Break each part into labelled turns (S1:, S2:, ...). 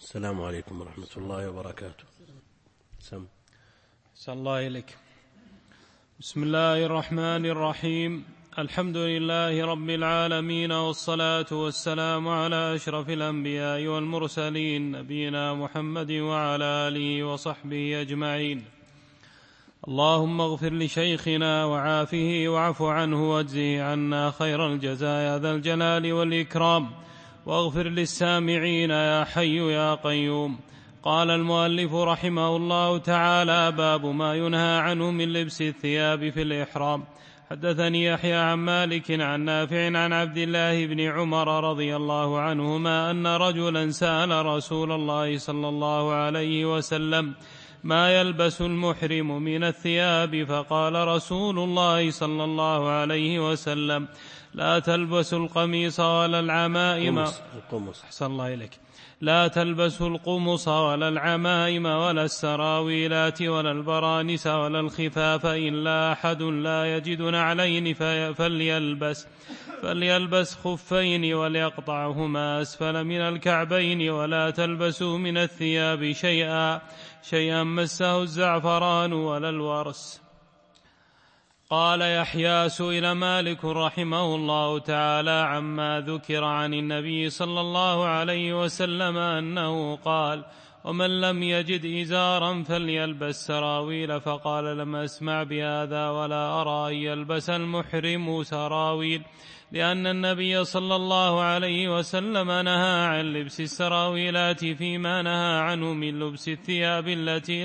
S1: السلام عليكم ورحمة الله وبركاته. سم.
S2: أحسن الله إليك. بسم الله الرحمن الرحيم. الحمد لله رب العالمين، والصلاة والسلام على أشرف الأنبياء والمرسلين، نبينا محمد وعلى آله وصحبه أجمعين. اللهم اغفر لشيخنا وعافه واعف عنه واجزه عنا خير الجزاء يا ذا الجلال والإكرام، واغفر للسامعين يا حي يا قيوم. قال المؤلف رحمه الله تعالى: باب ما ينهى عنه من لبس الثياب في الإحرام. حدثني يحيى عن مالك عن نافع عن عبد الله بن عمر رضي الله عنهما أن رجلا سأل رسول الله صلى الله عليه وسلم: ما يلبس المحرم من الثياب؟ فقال رسول الله صلى الله عليه وسلم: لا تلبس القميص ولا العمائم. أحسن الله إليك. لا تلبس القمص ولا العمائم ولا السراويلات ولا البرانس ولا الخفاف إلا أحد لا يجد نعلين فليلبس خفين وليقطعهما أسفل من الكعبين، ولا تلبسوا من الثياب شيئا مسه الزعفران ولا الورس. قال يحيى: سئل مالك رحمه الله تعالى عما ذكر عن النبي صلى الله عليه وسلم أنه قال: ومن لم يجد إزارا فليلبس سراويل. فقال: لم أسمع بهذا ولا أرى أن يلبس المحرم سراويل، لأن النبي صلى الله عليه وسلم نهى عن لبس السراويلات فيما نهى عنه من لبس الثياب التي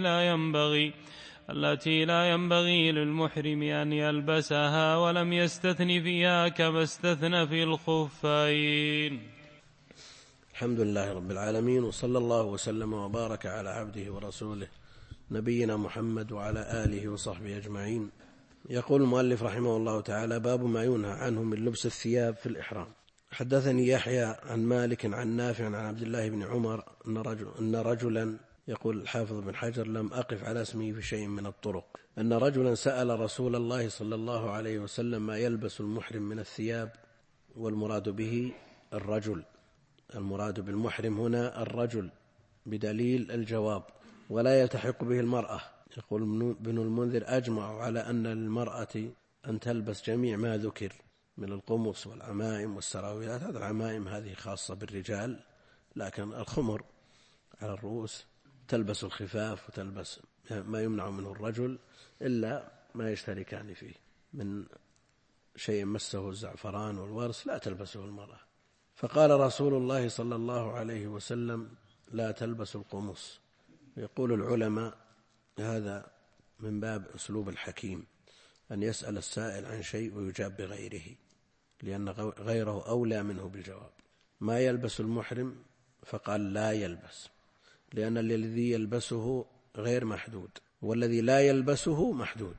S2: لا ينبغي للمحرم أن يلبسها، ولم يستثن فيها كما استثنى في الخفين.
S1: الحمد لله رب العالمين، وصلى الله وسلم وبارك على عبده ورسوله نبينا محمد وعلى آله وصحبه أجمعين. يقول المؤلف رحمه الله تعالى: باب ما ينهى عنه من لبس الثياب في الإحرام. حدثني يحيى عن مالك عن نافع عن عبد الله بن عمر أن رجلا، يقول الحافظ بن حجر: لم أقف على اسمه في شيء من الطرق، أن رجلا سأل رسول الله صلى الله عليه وسلم ما يلبس المحرم من الثياب، والمراد به الرجل، المراد بالمحرم هنا الرجل بدليل الجواب، ولا يلتحق به المرأة. يقول ابن المنذر: أجمع على أن للمرأة أن تلبس جميع ما ذكر من القمص والعمائم والسراويلات. هذا العمائم هذه خاصة بالرجال، لكن الخمر على الرؤوس، تلبس الخفاف وتلبس ما يمنع منه الرجل إلا ما يشتركان فيه من شيء مسه الزعفران والورس، لا تلبسه المرأة. فقال رسول الله صلى الله عليه وسلم: لا تلبس القمص. يقول العلماء: هذا من باب أسلوب الحكيم، أن يسأل السائل عن شيء ويجاب بغيره، لأن غيره أولى منه بالجواب. ما يلبس المحرم؟ فقال: لا يلبس، لأن الذي يلبسه غير محدود، والذي لا يلبسه محدود،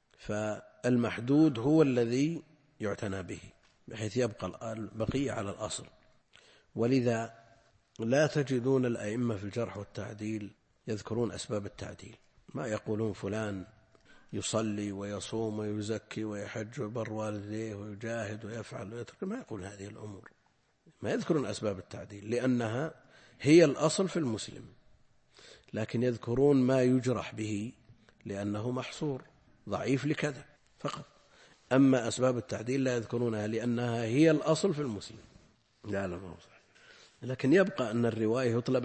S1: فالمحدود هو الذي يعتنى به بحيث يبقى البقية على الأصل. ولذا لا تجدون الأئمة في الجرح والتعديل يذكرون أسباب التعديل، ما يقولون فلان يصلي ويصوم ويزكي ويحج ويبر والديه ويجاهد ويفعل ويترك، ما يقول هذه الأمور، ما يذكرون أسباب التعديل لأنها هي الأصل في المسلم، لكن يذكرون ما يجرح به لأنه محصور ضعيف لكذا فقط. أما أسباب التعديل لا يذكرونها لأنها هي الأصل في المسلم. لا ما هو صحيح. لكن يبقى أن الرواية يطلب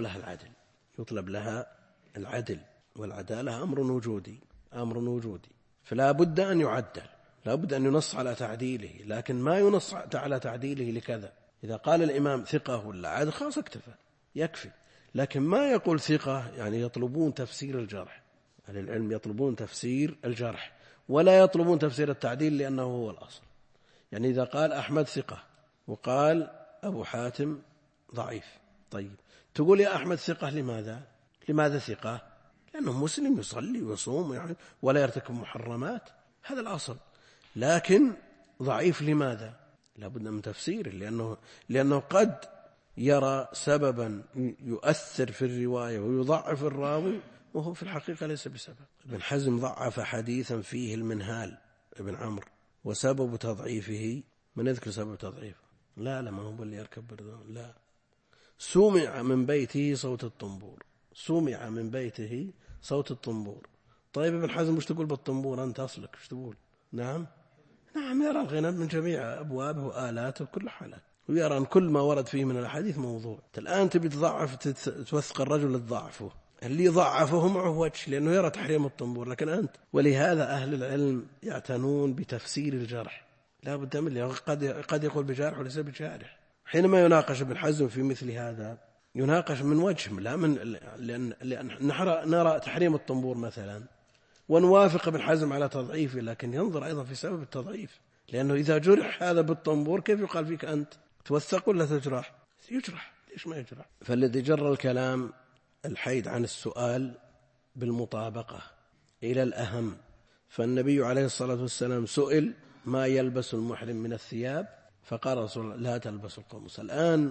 S1: لها العدل، والعدالة أمر وجودي، فلا بد أن يعدل، لا بد أن ينص على تعديله، لكن ما ينص على تعديله لكذا. إذا قال الإمام ثقة ولا عدل خلاص اكتفى يكفي، لكن ما يقول ثقة يعني يطلبون تفسير الجرح. أهل العلم يطلبون تفسير الجرح ولا يطلبون تفسير التعديل، لأنه هو الأصل. يعني إذا قال أحمد ثقة وقال أبو حاتم ضعيف، طيب تقول يا أحمد ثقة، لماذا ثقة؟ لأنه مسلم يصلي ويصوم ولا يرتكب محرمات، هذا الأصل. لكن ضعيف لماذا؟ لابد من تفسير، لأنه قد يرى سببا يؤثر في الرواية ويضعف الراوي وهو في الحقيقة ليس بسبب. ابن حزم ضعف حديثا فيه المنهال ابن عمرو، وسبب تضعيفه، من يذكر سبب تضعيفه؟ لا ما هو اللي يركب بردون، لا، سمع من بيته صوت الطنبور، سمع من بيته صوت الطنبور. طيب ابن حزم وش تقول بالطنبور أنت أصلك وش تقول؟ نعم يرى الغنى من جميع أبوابه وآلاته بكل حالات، ويرى أن كل ما ورد فيه من الأحاديث موضوع. الآن تبي تضعف توثق الرجل لتضعفه، اللي ضعفه معه وجه لأنه يرى تحريم الطنبور، لكن أنت. ولهذا أهل العلم يعتنون بتفسير الجرح، لا بد من قد يقول بجارح وليس بجارح. حينما يناقش ابن حزم في مثل هذا يناقش من وجه، لا من لأن نرى تحريم الطنبور مثلا ونوافق ابن حزم على تضعيفه، لكن ينظر أيضا في سبب التضعيف، لأنه إذا جرح هذا بالطنبور كيف يقال فيك أنت توثق ولا تجرح؟ يجرح، ليش ما يجرح؟ فالذي جر الكلام الحيد عن السؤال بالمطابقة إلى الأهم. فالنبي عليه الصلاة والسلام سئل ما يلبس المحرم من الثياب، فقال رسول الله لا تلبس القمص. الآن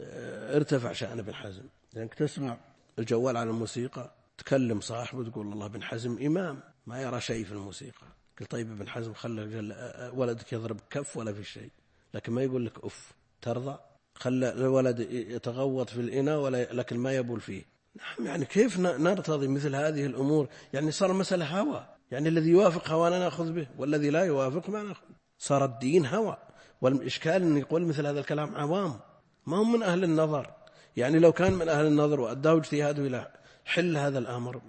S1: ارتفع شأن ابن حزم، لأنك تسمع الجوال على الموسيقى، تكلم صاحبه تقول الله ابن حزم إمام ما يرى شيء في الموسيقى. قل طيب ابن حزم خلى ولدك يضرب كف ولا في شيء، لكن ما يقول لك أف ترضى، خلى الولد يتغوط في الإناء لكن ما يبول فيه. نعم، يعني كيف نرتضي مثل هذه الأمور؟ يعني صار مسألة هوى، يعني الذي يوافق هوانا نأخذ به والذي لا يوافق ما نأخذ. صار الدين هوى. والإشكال أن يقول مثل هذا الكلام عوام ما هم من أهل النظر. يعني لو كان من أهل النظر وأداه اجتهاده إلى حل هذا الأمر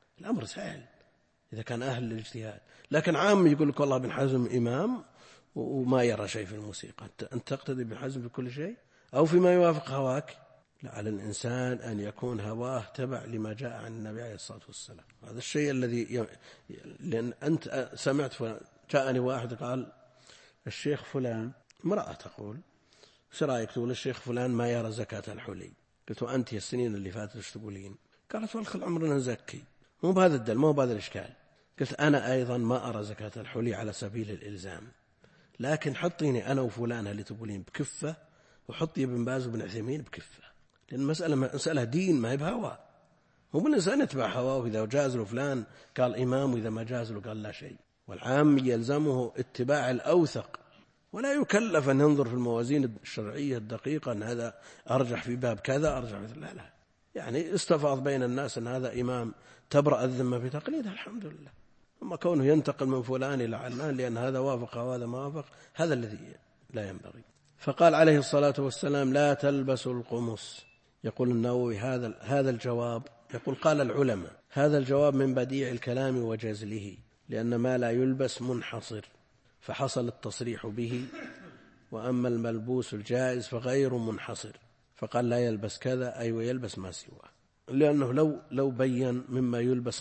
S1: سهل إذا كان أهل الاجتهاد، لكن عام يقول لك والله ابن حزم إمام وما يرى شيء في الموسيقى. أنت تقتدي ابن حزم في كل شيء أو فيما يوافق هواك؟ لا، على الإنسان أن يكون هواه تبع لما جاء عن النبي عليه الصلاة والسلام. هذا الشيء الذي لأن أنت سمعت جاءني واحد قال الشيخ فلان، امرأة تقول ايش رايك؟ تقول الشيخ فلان ما يرى زكاة الحلي. قلت وأنت السنين اللي فاتت ايش تقولين؟ قالت والخل عمرنا نزكي، مو بهذا الدل، مو بهذا الإشكال. قلت أنا أيضا ما أرى زكاة الحلي على سبيل الإلزام، لكن حطيني أنا وفلان اللي تقولين بكفة، وحطي ابن باز وابن عثيمين بكفة، لأن مسألة دين ما هي بهوى. مو بالإنسان يتبع هواه، إذا جاز له فلان قال إمام وإذا ما جاز له قال لا شيء. والعام يلزمه اتباع الأوثق، ولا يكلف أن ينظر في الموازين الشرعية الدقيقة أن هذا أرجح في باب كذا أرجح في لا يعني استفاض بين الناس أن هذا إمام تبرأ الذمة بتقليده الحمد لله. أما كونه ينتقل من فلان إلى علان لأن هذا وافق وهذا ما وافق، هذا الذي لا ينبغي. فقال عليه الصلاة والسلام لا تلبسوا القمص. يقول النووي هذا الجواب، يقول قال العلماء هذا الجواب من بديع الكلام وجزله، لأن ما لا يلبس منحصر فحصل التصريح به، وأما الملبوس الجائز فغير منحصر، فقال لا يلبس كذا أي ويلبس ما سواه. لأنه لو بين مما يلبس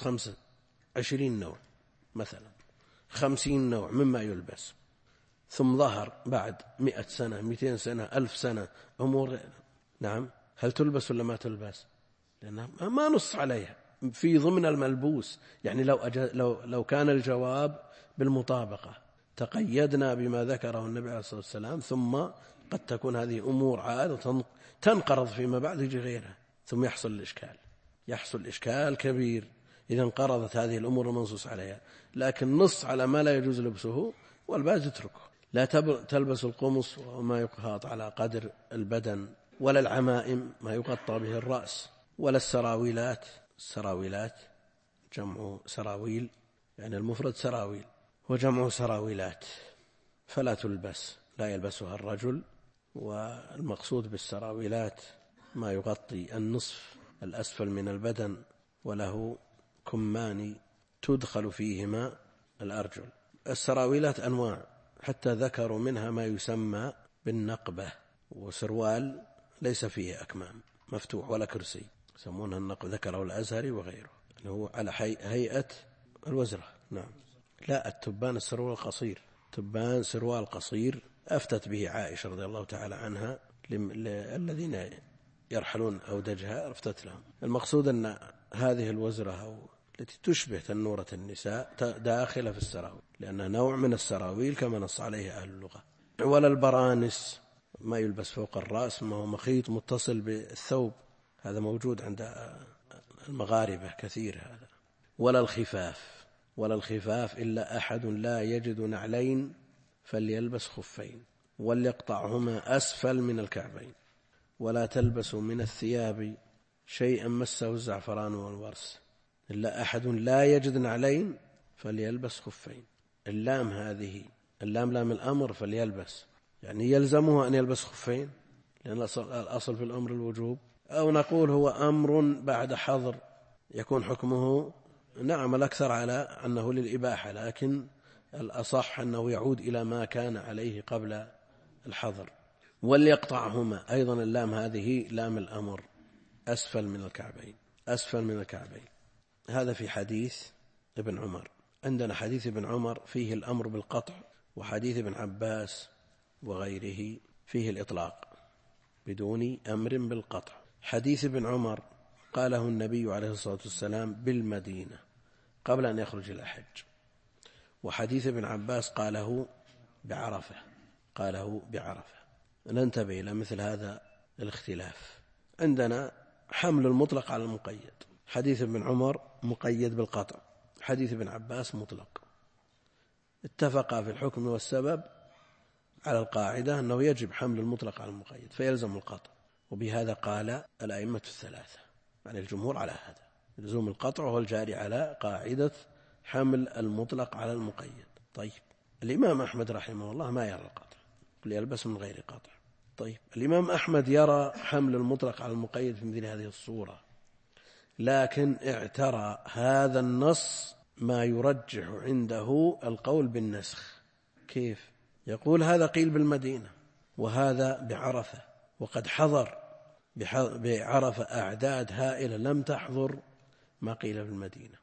S1: 25 نوع مثلا 50 نوع مما يلبس، ثم ظهر بعد 100 سنة 200 سنة 1000 سنة أمور، نعم هل تلبس ولا ما تلبس؟ لأنها ما نص عليها في ضمن الملبوس. يعني لو كان الجواب بالمطابقة تقيدنا بما ذكره النبي عليه الصلاة والسلام، ثم قد تكون هذه أمور عادة تنقرض فيما بعد يجي غيرها، ثم يحصل إشكال كبير إذا انقرضت هذه الأمور المنصوص عليها. لكن نص على ما لا يجوز لبسه والباقي اتركه. لا تلبس القمص وما يقهاط على قدر البدن، ولا العمائم ما يغطى به الرأس، ولا السراويلات جمع سراويل، يعني المفرد سراويل وجمع سراويلات، فلا تلبس، لا يلبسها الرجل. والمقصود بالسراويلات ما يغطي النصف الأسفل من البدن، وله كمان تدخل فيهما الأرجل. السراويلات أنواع، حتى ذكروا منها ما يسمى بالنقبة، وسروال ليس فيه أكمام مفتوح ولا كرسي، يسمونها النقبة، ذكره الأزهري وغيره، اللي هو على هيئة الوزرة. نعم، لا التبان السروال القصير، تبان سروال قصير أفتت به عائشة رضي الله تعالى عنها الذين يرحلون أودجها، أفتت لهم. المقصود أن هذه الوزرة التي تشبه تنورة النساء داخلة في السراويل، لأنها نوع من السراويل كما نص عليه أهل اللغة. ولا البرانس ما يلبس فوق الرأس، ما هو مخيط متصل بالثوب، هذا موجود عند المغاربة كثير هذا. ولا الخفاف إلا أحد لا يجد نعلين فليلبس خفين وليقطعهما أسفل من الكعبين. ولا تلبسوا من الثياب شيئا مسه الزعفران والورس إلا أحد لا يجد نعلين فليلبس خفين. اللام هذه اللام لام الأمر، فليلبس يعني يلزمه أن يلبس خفين، لأن الأصل في الأمر الوجوب. أو نقول هو أمر بعد حظر يكون حكمه نعم الأكثر على أنه للإباحة، لكن الأصح أنه يعود إلى ما كان عليه قبل الحظر. وليقطعهما، أيضا اللام هذه لام الأمر، أسفل من الكعبين، أسفل من الكعبين. هذا في حديث ابن عمر. عندنا حديث ابن عمر فيه الأمر بالقطع، وحديث ابن عباس وغيره فيه الإطلاق بدون أمر بالقطع. حديث ابن عمر قاله النبي عليه الصلاة والسلام بالمدينة قبل أن يخرج إلى الحج، وحديث ابن عباس قاله بعرفة، قاله بعرفة. ننتبه إلى مثل هذا الاختلاف. عندنا حمل المطلق على المقيد، حديث ابن عمر مقيد بالقطع، حديث ابن عباس مطلق. اتفقا في الحكم والسبب على القاعدة أنه يجب حمل المطلق على المقيد فيلزم القطع، وبهذا قال الأئمة الثلاثة، يعني الجمهور على هذا لزوم القطع، وهو الجاري على قاعدة حمل المطلق على المقيد. طيب الإمام أحمد رحمه الله ما يرى القطع، يلبس من غير قطع. طيب الإمام أحمد يرى حمل المطلق على المقيد في مثل هذه الصورة، لكن اعترى هذا النص ما يرجح عنده القول بالنسخ. كيف؟ يقول هذا قيل بالمدينة وهذا بعرفة، وقد حضر بعرفة أعداد هائلة لم تحضر ما قيل بالمدينة.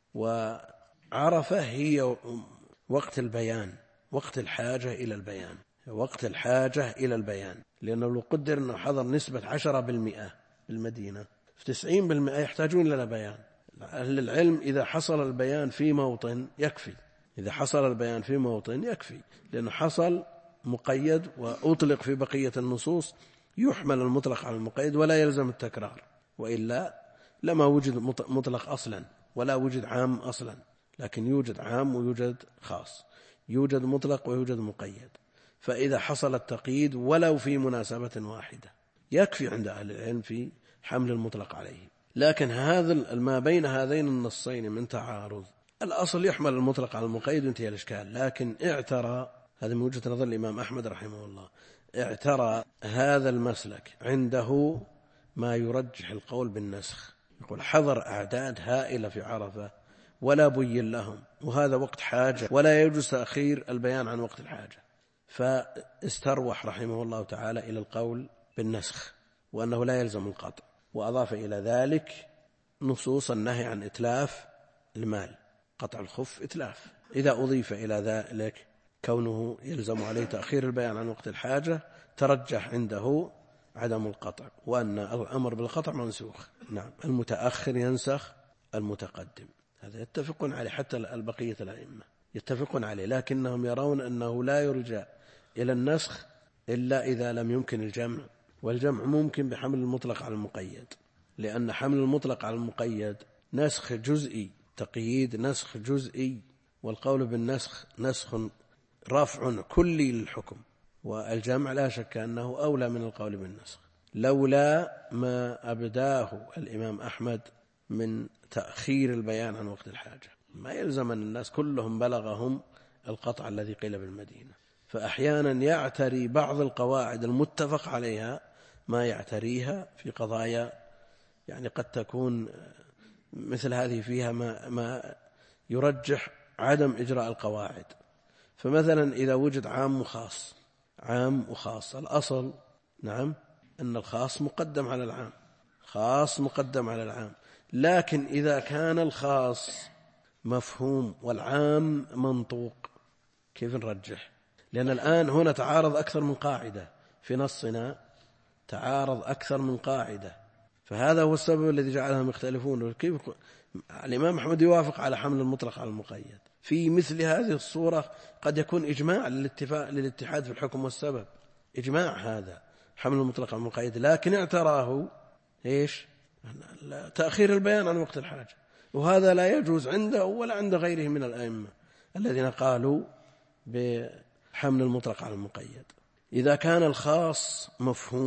S1: وعرفة هي وقت البيان، وقت الحاجة إلى البيان، وقت الحاجة إلى البيان، لأنه لو قدر أنه حضر نسبة 10% بالمدينة، في 90% يحتاجون إلى بيان. أهل العلم إذا حصل البيان في موطن يكفي، إذا حصل البيان في موطن يكفي، لأنه حصل مقيد وأطلق في بقية النصوص، يحمل المطلق على المقيد ولا يلزم التكرار، وإلا لما وجد مطلق أصلا ولا وجد عام أصلا، لكن يوجد عام ويوجد خاص، يوجد مطلق ويوجد مقيد. فإذا حصل التقييد ولو في مناسبة واحدة يكفي عند أهل العلم في حمل المطلق عليه. لكن هذا ما بين هذين النصين من تعارض، الأصل يحمل المطلق على المقيد وانتهى الإشكال. لكن اعترى، هذا من وجهة نظر الإمام أحمد رحمه الله، اعترى هذا المسلك عنده ما يرجح القول بالنسخ. يقول حضر أعداد هائلة في عرفة ولا بين لهم، وهذا وقت حاجة ولا يجوز تأخير البيان عن وقت الحاجة، فاستروح رحمه الله تعالى إلى القول بالنسخ وأنه لا يلزم القطع. وأضاف إلى ذلك نصوص النهي عن إتلاف المال، قطع الخف إتلاف. إذا أضيف إلى ذلك كونه يلزم عليه تأخير البيان عن وقت الحاجة، ترجح عنده عدم القطع، وأن الأمر بالقطع منسوخ. نعم، المتأخر ينسخ المتقدم، هذا يتفقون عليه، حتى البقية الأئمة يتفقون عليه، لكنهم يرون أنه لا يرجع إلى النسخ إلا إذا لم يمكن الجمع، والجمع ممكن بحمل المطلق على المقيد، لأن حمل المطلق على المقيد نسخ جزئي، تقييد نسخ جزئي، والقول بالنسخ نسخ رفع كلي للحكم، والجمع لا شك أنه أولى من القول بالنسخ، لولا ما أبداه الإمام أحمد من تأخير البيان عن وقت الحاجة. ما يلزم أن الناس كلهم بلغهم القطع الذي قيل بالمدينة، فأحيانا يعتري بعض القواعد المتفق عليها ما يعتريها في قضايا يعني قد تكون مثل هذه فيها ما يرجح عدم إجراء القواعد. فمثلا إذا وجد عام وخاص، عام وخاص، الأصل نعم أن الخاص مقدم على العام، خاص مقدم على العام، لكن إذا كان الخاص مفهوم والعام منطوق كيف نرجح؟ لأن الآن هنا تعارض أكثر من قاعدة في نصنا، تعارض أكثر من قاعدة، فهذا هو السبب الذي جعلهم يختلفون. كيف الإمام أحمد يوافق على حمل المطلق على المقيد في مثل هذه الصورة؟ قد يكون إجماع للاتحاد في الحكم والسبب، إجماع هذا حمل المطلق على المقيد، لكن اعتراه إيش؟ تأخير البيان عن وقت الحاجة، وهذا لا يجوز عنده ولا عند غيره من الأئمة الذين قالوا بحمل المطلق على المقيد. إذا كان الخاص مفهوم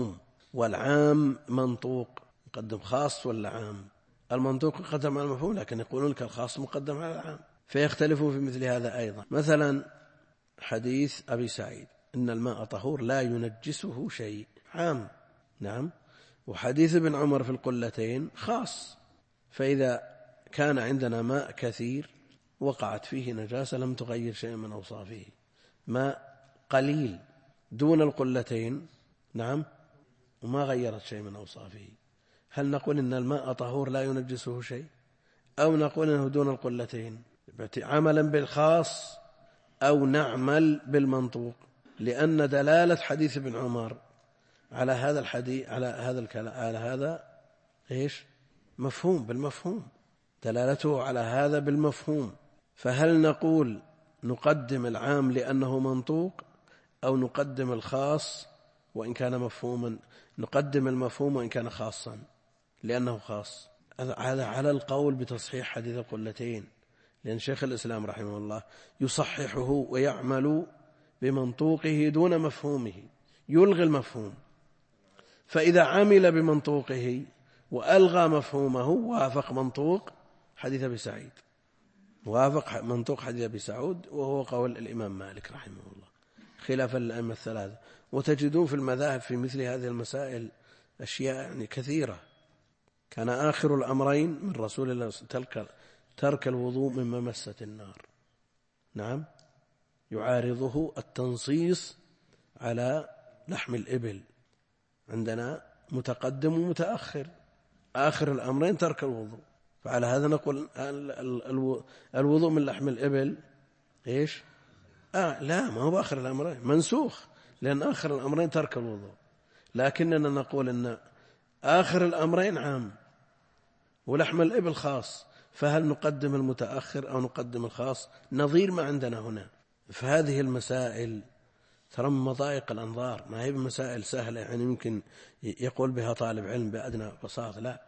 S1: والعام منطوق، مقدم خاص ولا عام؟ المنطوق مقدم على المفهوم، لكن يقولون لك الخاص مقدم على العام، فيختلفون في مثل هذا أيضا. مثلا حديث أبي سعيد إن الماء طهور لا ينجسه شيء، عام، نعم. وحديث ابن عمر في القلتين خاص، فإذا كان عندنا ماء كثير وقعت فيه نجاسة لم تغير شيء من أوصافه، ماء قليل دون القلتين، نعم، وما غيرت شيء من أوصافه، هل نقول إن الماء طهور لا ينجسه شيء، أو نقول إنه دون القلتين عملا بالخاص، أو نعمل بالمنطوق؟ لأن دلالة حديث ابن عمر على هذا الحديث على هذا الكلام على هذا إيش؟ مفهوم، بالمفهوم، دلالته على هذا بالمفهوم. فهل نقول نقدم العام لأنه منطوق، أو نقدم الخاص وإن كان مفهوما، نقدم المفهوم وإن كان خاصا لأنه خاص؟ هذا على القول بتصحيح حديث القلتين، لأن شيخ الإسلام رحمه الله يصححه ويعمل بمنطوقه دون مفهومه، يلغي المفهوم، فإذا عمل بمنطوقه وألغى مفهومه وافق منطوق حديث أبي سعيد، وافق منطوق حديث أبي سعود، وهو قول الإمام مالك رحمه الله خلافا للأئمة الثلاثة. وتجدون في المذاهب في مثل هذه المسائل أشياء يعني كثيرة. كان آخر الأمرين من رسول الله ترك الوضوء مما مست النار، نعم، يعارضه التنصيص على لحم الإبل، عندنا متقدم ومتأخر، آخر الأمرين ترك الوضوء، فعلى هذا نقول الوضوء من لحم الإبل إيش؟ لا، ما هو آخر الأمرين، منسوخ، لأن آخر الأمرين ترك الوضوء، لكننا نقول أن آخر الأمرين عام ولحم الإبل خاص، فهل نقدم المتأخر أو نقدم الخاص؟ نظير ما عندنا هنا. فهذه المسائل ترى من مضايق الأنظار، ما هي بمسائل سهلة يعني يمكن يقول بها طالب علم بأدنى بساطة، لا،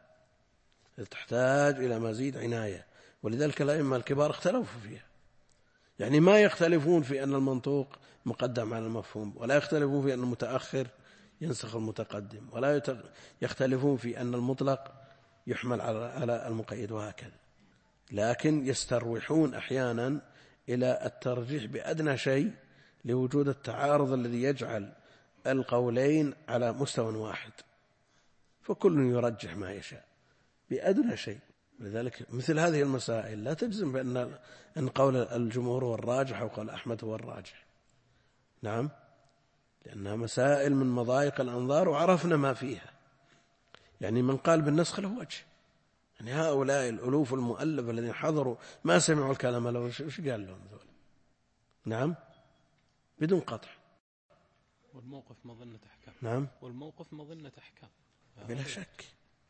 S1: تحتاج إلى مزيد عناية. ولذلك الأئمة الكبار اختلفوا فيها، يعني ما يختلفون في أن المنطوق مقدم على المفهوم، ولا يختلفون في أن المتأخر ينسخ المتقدم، ولا يختلفون في أن المطلق يحمل على المقيد، وهكذا. لكن يستروحون أحيانا إلى الترجيح بأدنى شيء لوجود التعارض الذي يجعل القولين على مستوى واحد، فكل يرجح ما يشاء بأدنى شيء. لذلك مثل هذه المسائل لا تجزم بأن قول الجمهور هو الراجح أو قول أحمد هو الراجح، نعم، لأنها مسائل من مضايق الأنظار وعرفنا ما فيها. يعني من قال بالنسخ له وجه، يعني هؤلاء الألوف المؤلف الذين حضروا ما سمعوا الكلام له، وش قال لهم ذول؟ نعم، بدون قطع.
S2: والموقف مظنة أحكام.
S1: نعم،
S2: والموقف مظنة أحكام
S1: بلا شك.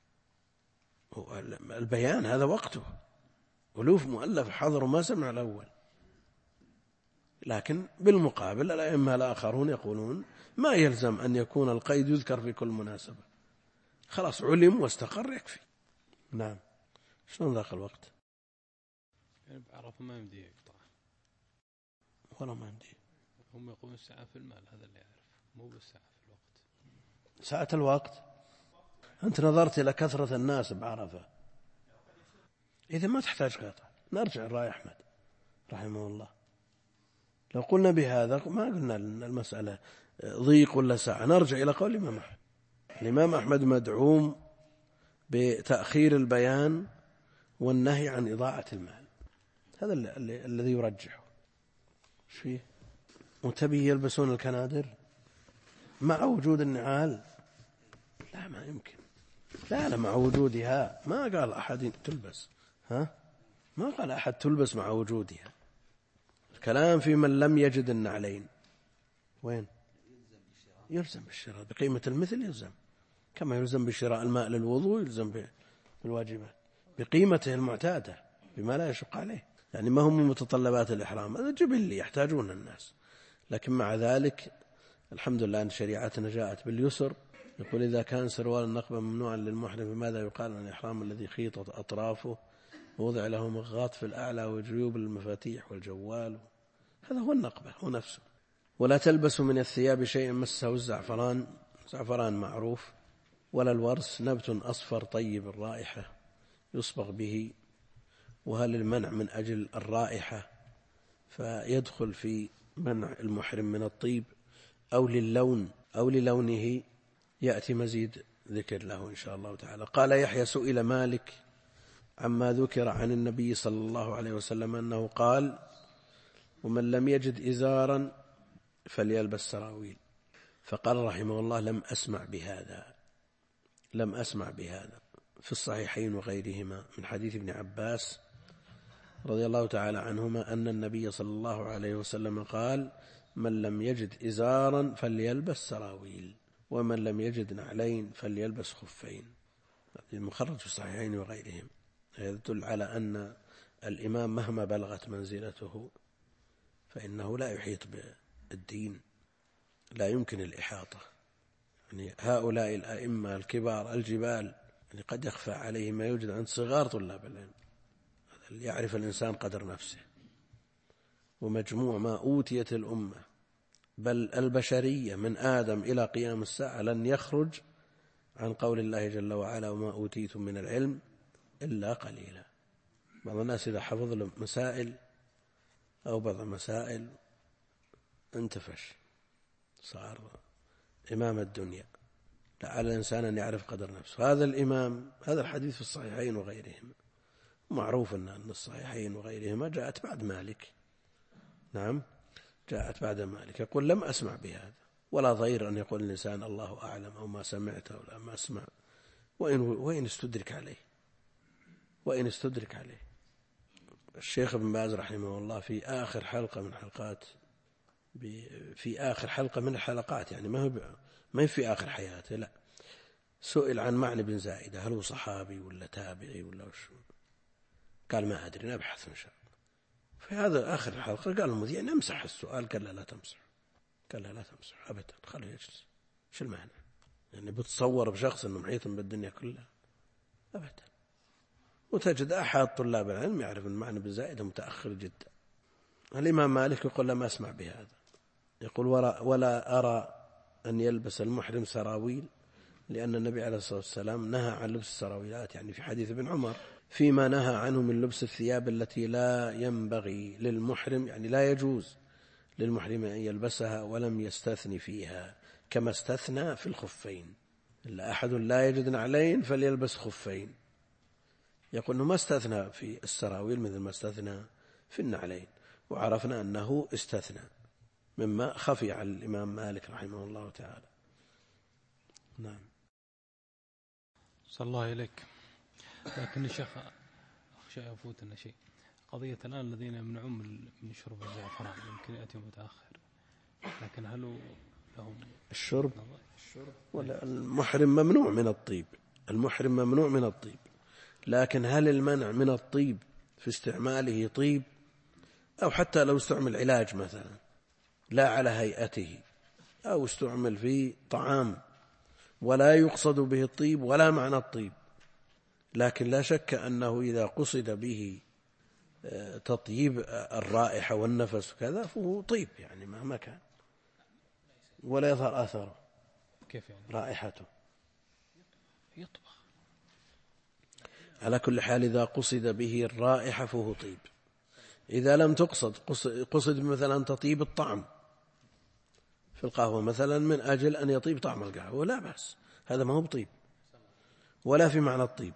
S1: البيان هذا وقته، ألوف مؤلف حضروا ما سمع الأول. لكن بالمقابل الأئمة الآخرون يقولون ما يلزم أن يكون القيد يذكر في كل مناسبة، خلاص علم واستقر يكفي. نعم. شلون ذاق الوقت؟
S2: يعني بعرف ما يمدي يقطع
S1: ولا ما يمدي.
S2: هم يقولون الساعة في المال، هذا اللي يعرف، مو بالساعة في الوقت.
S1: ساعة الوقت أنت نظرت إلى كثرة الناس بعرفة، إذا ما تحتاج قطع. نرجع لرأي أحمد رحمه الله، لو قلنا بهذا ما قلنا المسألة ضيق ولا ساعة، نرجع إلى قول الإمام أحمد. الإمام أحمد مدعوم بتأخير البيان والنهي عن إضاعة المال، هذا الذي يرجحه. فيه وتبي يلبسون الكنادر مع وجود النعال؟ لا، ما يمكن. لا، مع وجودها ما قال أحد تلبس، ما قال أحد تلبس مع وجودها. الكلام في من لم يجد النعلين. وين؟ يلزم بالشراء بقيمة المثل، يلزم كما يلزم بشراء الماء للوضوء، يلزم بالواجبات بقيمته المعتادة بما لا يشق عليه. يعني ما هم متطلبات الإحرام، هذا جبلي يحتاجون الناس، لكن مع ذلك الحمد لله أن شريعتنا جاءت باليسر. يقول إذا كان سروال النقبة ممنوعا للمحرم فماذا يقال عن الإحرام الذي خيطت أطرافه ووضع له مغاط في الأعلى وجيوب المفاتيح والجوال؟ هذا هو النقبة هو نفسه. ولا تلبسوا من الثياب شيئا مسه الزعفران، زعفران معروف ولا الورس نبت أصفر طيب الرائحة يصبغ به، وهل المنع من أجل الرائحة فيدخل في منع المحرم من الطيب أو للون أو للونه؟ يأتي مزيد ذكر له إن شاء الله تعالى. قال يحيى: سئل مالك عما ذكر عن النبي صلى الله عليه وسلم أنه قال: ومن لم يجد إزارا فليلبس سراويل. فقال رحمه الله: لم أسمع بهذا في الصحيحين وغيرهما من حديث ابن عباس رضي الله تعالى عنهما أن النبي صلى الله عليه وسلم قال: من لم يجد إزارا فليلبس سراويل، ومن لم يجد نعلين فليلبس خفين. المخرج في الصحيحين وغيرهم. هذا يدل على أن الإمام مهما بلغت منزلته فإنه لا يحيط بالدين، لا يمكن الإحاطة. يعني هؤلاء الأئمة الكبار الجبال اللي قد يخفى عليه ما يوجد عند صغار طلاب العلم، يعرف الإنسان قدر نفسه. ومجموع ما أوتيت الأمة بل البشرية من آدم إلى قيام الساعة لن يخرج عن قول الله جل وعلا: وما أوتيتم من العلم إلا قليلا. بعض الناس إذا حفظ له مسائل أو بضع مسائل انتفش، صار إمام الدنيا. لعل الإنسان أن يعرف قدر نفسه. هذا الإمام، هذا الحديث في الصحيحين وغيرهما، معروف أن الصحيحين وغيرهما جاءت بعد مالك. نعم، جاءت بعد مالك. يقول: لم أسمع بهذا. ولا ضير أن يقول الإنسان الله أعلم أو ما سمعت أو لا ما أسمع، وإن استدرك عليه. الشيخ ابن باز رحمه الله في آخر حلقة من الحلقات، يعني ما هي في آخر حياته، لا، سئل عن معنى بن زائدة هل هو صحابي ولا تابعي ولا وشو؟ قال: ما أدري، نبحث إن شاء الله. في هذا آخر الحلقة قال المذيع: نمسح السؤال. قال: لا تمسح أبدا، خليه يجلس. شو المعنى؟ يعني بتصور بشخص أنه محيط بالدنيا كلها؟ أبدا. وتجد أحد طلاب العلم يعرف المعنى بن زائدة متأخر جدا. الإمام مالك يقول: لم أسمع بهذا. يقول: ولا أرى أن يلبس المحرم سراويل، لأن النبي عليه الصلاة والسلام نهى عن لبس السراويلات، يعني في حديث ابن عمر، فيما نهى عنه من لبس الثياب التي لا ينبغي للمحرم، يعني لا يجوز للمحرم أن يلبسها، ولم يستثني فيها كما استثنى في الخفين. إلا أحد لا يجد نعلين فليلبس خفين. يقول أنه ما استثنى في السراويل مثل ما استثنى في النعلين، وعرفنا أنه استثنى مما خفي على الإمام مالك رحمه الله تعالى. نعم.
S2: صلى الله إليك. لكن الشيخ أخشى يفوتنا شيء. قضية الآن الذين يمنعون من شرب الزعفران يمكن يأتي متأخر، لكن هل لهم
S1: الشرب؟ ولا المحرم ممنوع من الطيب، لكن هل المنع من الطيب في استعماله طيب، أو حتى لو استعمل علاج مثلا لا على هيئته، أو استعمل في طعام ولا يقصد به الطيب ولا معنى الطيب، لكن لا شك أنه إذا قصد به تطيب الرائحة والنفس وكذا فهو طيب، يعني مهما كان، ولا يظهر آثاره.
S2: كيف يعني؟
S1: رائحته
S2: يطبخ.
S1: على كل حال إذا قصد به الرائحة فهو طيب. إذا لم قصد مثلا تطيب الطعم في القهوة مثلا من أجل أن يطيب طعم القهوة، لا بأس، هذا ما هو بطيب ولا في معنى الطيب.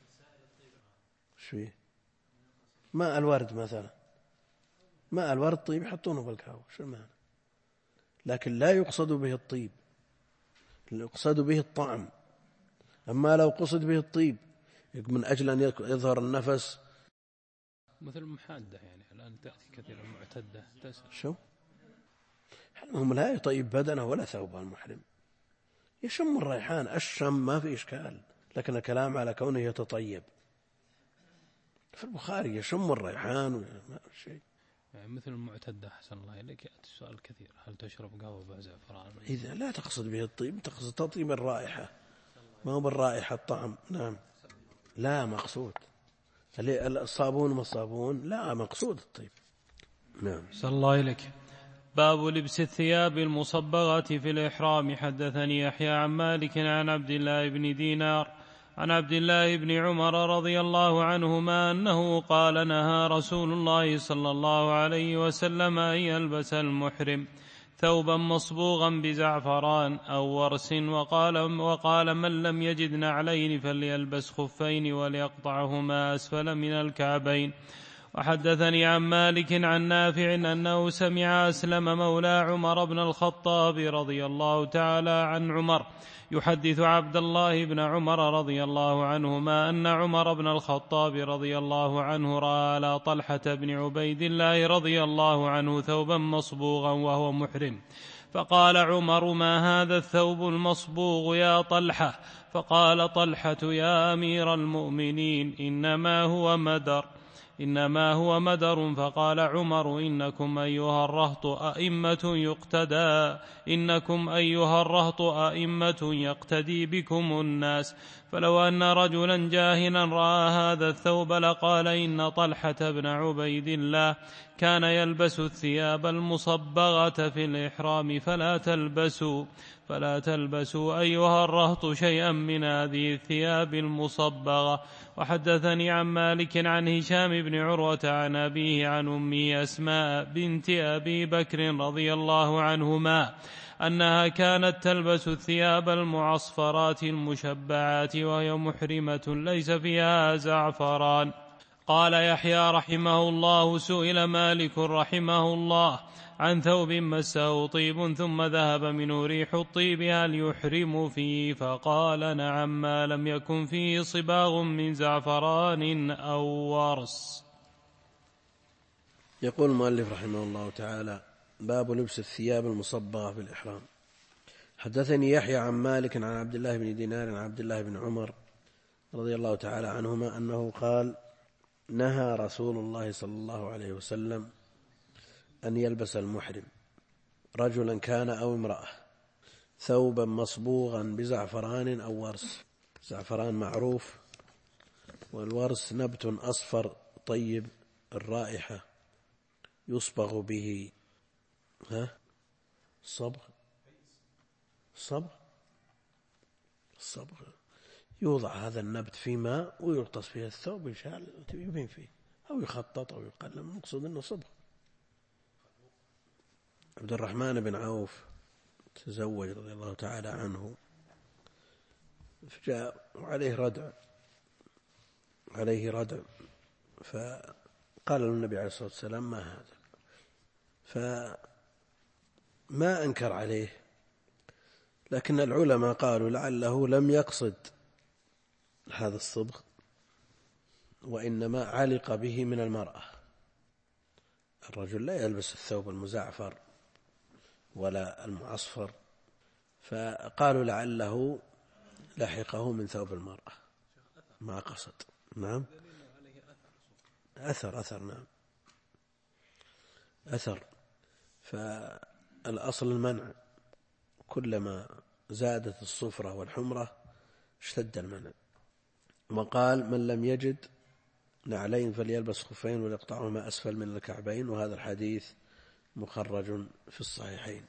S1: شويه ماء الورد مثلا، ماء الورد طيب يحطونه بالقهوة، شو المعنى؟ لكن لا يقصد به الطيب، يقصد به الطعم. أما لو قصد به الطيب من أجل أن يظهر النفس،
S2: مثل المحادة، يعني الآن تأتي كثيرا معتدة
S1: شو هم لا يطيب بدنه ولا ثوبه المحرم، يشم الريحان، الشم ما في إشكال، لكن الكلام على كونه يتطيب. في البخاري يشم الريحان وما شيء،
S2: يعني مثل المعتدة. حسن الله إليك، يأتي السؤال كثير: هل تشرب قهوة بزعفران؟
S1: إذا لا تقصد به الطيب، تقصد تطيب الرائحة، ما هو بالرائحة الطعم. نعم، لا مقصود الصابون ما الصابون، لا مقصود الطيب. نعم.
S2: صلى الله إليك. باب لبس الثياب المصبغة في الإحرام. حدثني يحيى عن مالك عن عبد الله بن دينار عن عبد الله بن عمر رضي الله عنهما أنه قال نهى رسول الله صلى الله عليه وسلم أن يلبس المحرم ثوبا مصبوغا بزعفران أو ورس، وقال من لم يجد نعلين فليلبس خفين وليقطعهما أسفل من الكعبين. وحدثني عن مالك عن نافع أنه سمع أسلم مولى عمر بن الخطاب رضي الله تعالى عن عمر يحدث عبد الله بن عمر رضي الله عنهما أن عمر بن الخطاب رضي الله عنه رأى على طلحة بن عبيد الله رضي الله عنه ثوبا مصبوغا وهو محرم، فقال عمر ما هذا الثوب المصبوغ يا طلحة؟ فقال طلحة يا أمير المؤمنين إنما هو مدر. فقال عمر إنكم أيها الرهط أئمة يقتدي بكم الناس، فلو أن رجلا جاهلا رأى هذا الثوب لقال إن طلحة بن عبيد الله كان يلبس الثياب المصبغة في الإحرام فلا تلبسوا أيها الرهط شيئا من هذه الثياب المصبغة. وحدثني عن مالك عن هشام بن عروة عن أبيه عن أمه أسماء بنت أبي بكر رضي الله عنهما أنها كانت تلبس الثياب المعصفرات المشبعات وهي محرمة ليس فيها زعفران. قال يحيى رحمه الله سئل مالك رحمه الله عن ثوب مسه طيب ثم ذهب منه ريح الطيب هل يحرم فيه؟ فقال نعم ما لم يكن فيه صباغ من زعفران أو ورس.
S1: يقول المؤلف رحمه الله تعالى باب لبس الثياب المصبغة في الإحرام. حدثني يحيى عن مالك عن عبد الله بن دينار عن عبد الله بن عمر رضي الله تعالى عنهما أنه قال نهى رسول الله صلى الله عليه وسلم أن يلبس المحرم رجلا كان أو امرأة ثوبا مصبوغا بزعفران أو ورس. زعفران معروف، والورس نبت أصفر طيب الرائحة يصبغ به صبغ يوضع هذا النبت في ماء ويغطس فيه الثوب يشعل يبين فيه أو يخطط أو يقلم، المقصود أنه صبغ. عبد الرحمن بن عوف تزوج رضي الله تعالى عنه، فجاء وعليه ردع فقال النبي عليه الصلاة والسلام ما هذا؟ فما أنكر عليه، لكن العلماء قالوا لعله لم يقصد هذا الصبغ وإنما علق به من المرأة. الرجل لا يلبس الثوب المزعفر ولا المعصفر، فقالوا لعله لحقه من ثوب المرأة ما قصد. نعم أثر نعم أثر. فالأصل المنع، كلما زادت الصفرة والحمرة اشتد المنع. وقال من لم يجد نعلين فليلبس خفين وليقطعهما أسفل من الكعبين، وهذا الحديث مخرج في الصحيحين.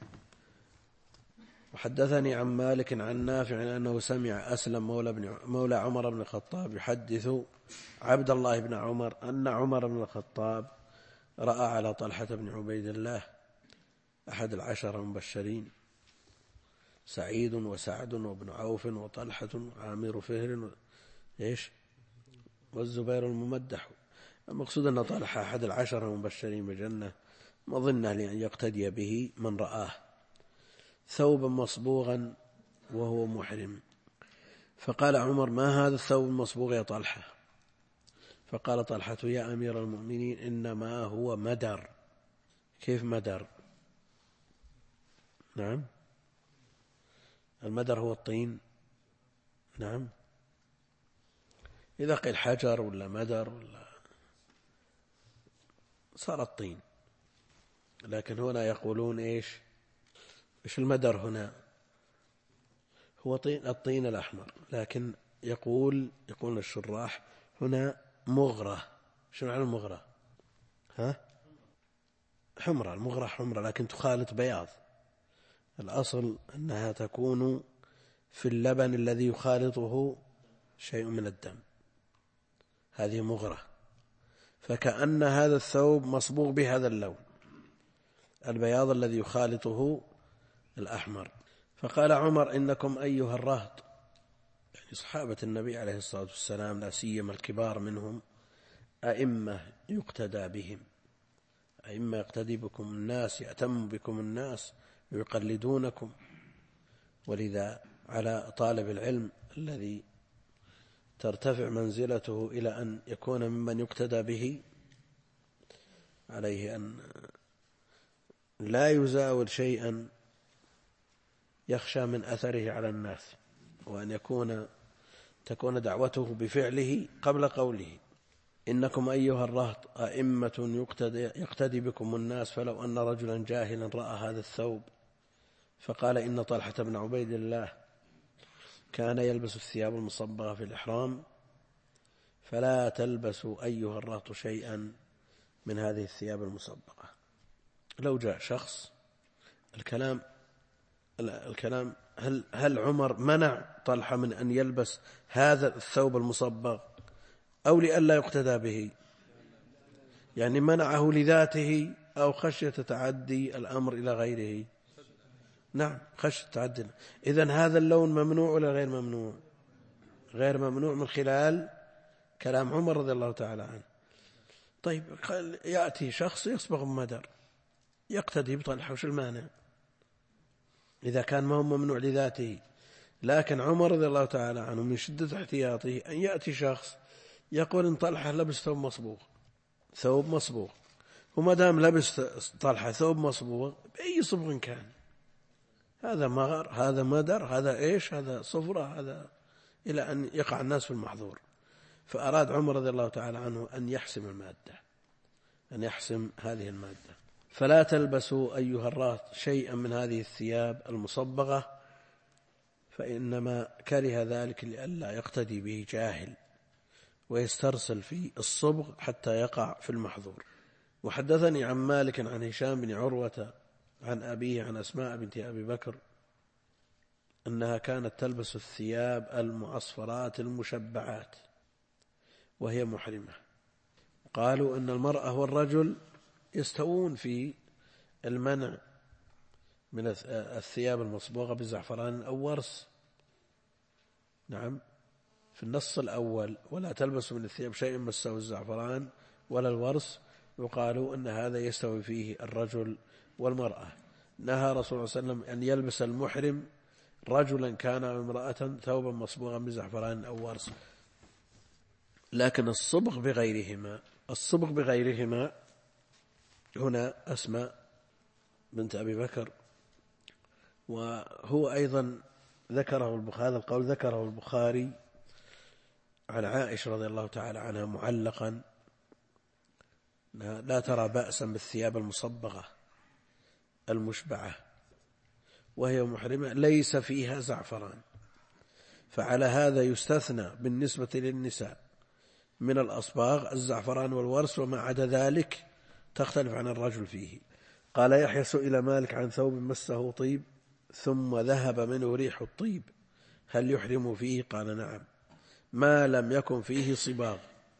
S1: وحدثني عن مالك عن نافع أنه سمع أسلم مولى عمر بن الخطاب يحدث عبد الله بن عمر أن عمر بن الخطاب رأى على طلحة بن عبيد الله أحد 10 المبشرين، سعيد وسعد وابن عوف وطلحة وعامر فهر والزبير الممدح. المقصود أن طلحة أحد 10 المبشرين بالجنة، مظنة لأن يقتدي به من رآه ثوبا مصبوغا وهو محرم. فقال عمر ما هذا الثوب المصبوغ يا طلحة؟ فقال طلحة يا أمير المؤمنين إنما هو مدر. كيف مدر؟ نعم المدر هو الطين. نعم إذا قيل حجر ولا مدر ولا صار الطين، لكن هنا يقولون إيش المدر هنا؟ هو الطين الأحمر، لكن يقول الشراح هنا مغرة. شنو معنى المغرة؟ حمرة، المغرة حمرة لكن تخالط بياض. الأصل أنها تكون في اللبن الذي يخالطه شيء من الدم، هذه مغرة. فكأن هذا الثوب مصبوغ بهذا اللون، البياض الذي يخالطه الأحمر. فقال عمر: إنكم أيها الرهط، يعني صحابة النبي عليه الصلاة والسلام لا سيما الكبار منهم، أئمة يقتدى بهم، أئمة يقتدي بكم الناس، يأتم بكم الناس ويقلدونكم. ولذا على طالب العلم الذي ترتفع منزلته إلى أن يكون ممن يقتدى به عليه أن لا يزاول شيئا يخشى من أثره على الناس، وأن تكون دعوته بفعله قبل قوله. إنكم أيها الرهط أئمة يقتدي بكم الناس، فلو أن رجلا جاهلا رأى هذا الثوب فقال إن طلحة بن عبيد الله كان يلبس الثياب المصبغة في الإحرام، فلا تلبسوا أيها الرهط شيئا من هذه الثياب المصبغة. لو جاء شخص، الكلام هل عمر منع طلحة من أن يلبس هذا الثوب المصبغ أو لئلا يقتدى به؟ يعني منعه لذاته أو خشية تعدي الأمر إلى غيره؟ نعم، خشية تعدي. إذن هذا اللون ممنوع ولا غير ممنوع؟ غير ممنوع من خلال كلام عمر رضي الله تعالى عنه. طيب، يأتي شخص يصبغ بمدر يقتدي بطلحة، وش المانع إذا كان ما هو ممنوع لذاته؟ لكن عمر رضي الله تعالى عنه من شدة احتياطه أن يأتي شخص يقول إن طلحة لبس ثوب مصبوغ، وما دام لبس طلحة ثوب مصبوغ بأي صبغ كان، هذا مغر، هذا مدر، هذا إيش، هذا صفرة، هذا، إلى أن يقع الناس في المحظور. فأراد عمر رضي الله تعالى عنه أن يحسم هذه المادة. فلا تلبسوا أيها الرهط شيئا من هذه الثياب المصبغة، فإنما كره ذلك لئلا يقتدي به جاهل ويسترسل في الصبغ حتى يقع في المحظور. وحدثني عن مالك عن هشام بن عروة عن أبيه عن أسماء بنت أبي بكر أنها كانت تلبس الثياب المعصفرات المشبعات وهي محرمة. قالوا أن المرأة والرجل يستوون في المنع من الثياب المصبوغة بالزعفران أو ورس. نعم، في النص الأول ولا تلبسوا من الثياب شيء مسه الزعفران ولا الورس، وقالوا أن هذا يستوي فيه الرجل والمرأة. نهى رسول الله صلى الله عليه وسلم أن يلبس المحرم رجلا كان أو امرأة ثوبا مصبوغا بزعفران أو ورس. لكن الصبغ بغيرهما هنا أسماء بنت أبي بكر، وهو أيضا هذا القول ذكره البخاري عن عائشة رضي الله تعالى عنها معلقا: لا ترى بأسا بالثياب المصبغة المشبعة وهي محرمة ليس فيها زعفران. فعلى هذا يستثنى بالنسبة للنساء من الأصباغ الزعفران والورس، وما عدا ذلك تختلف عن الرجل فيه. قال يحيى: سئل مالك عن ثوب مسه طيب ثم ذهب منه ريح الطيب هل يحرم فيه؟ قال: نعم، ما لم يكن فيه صباغ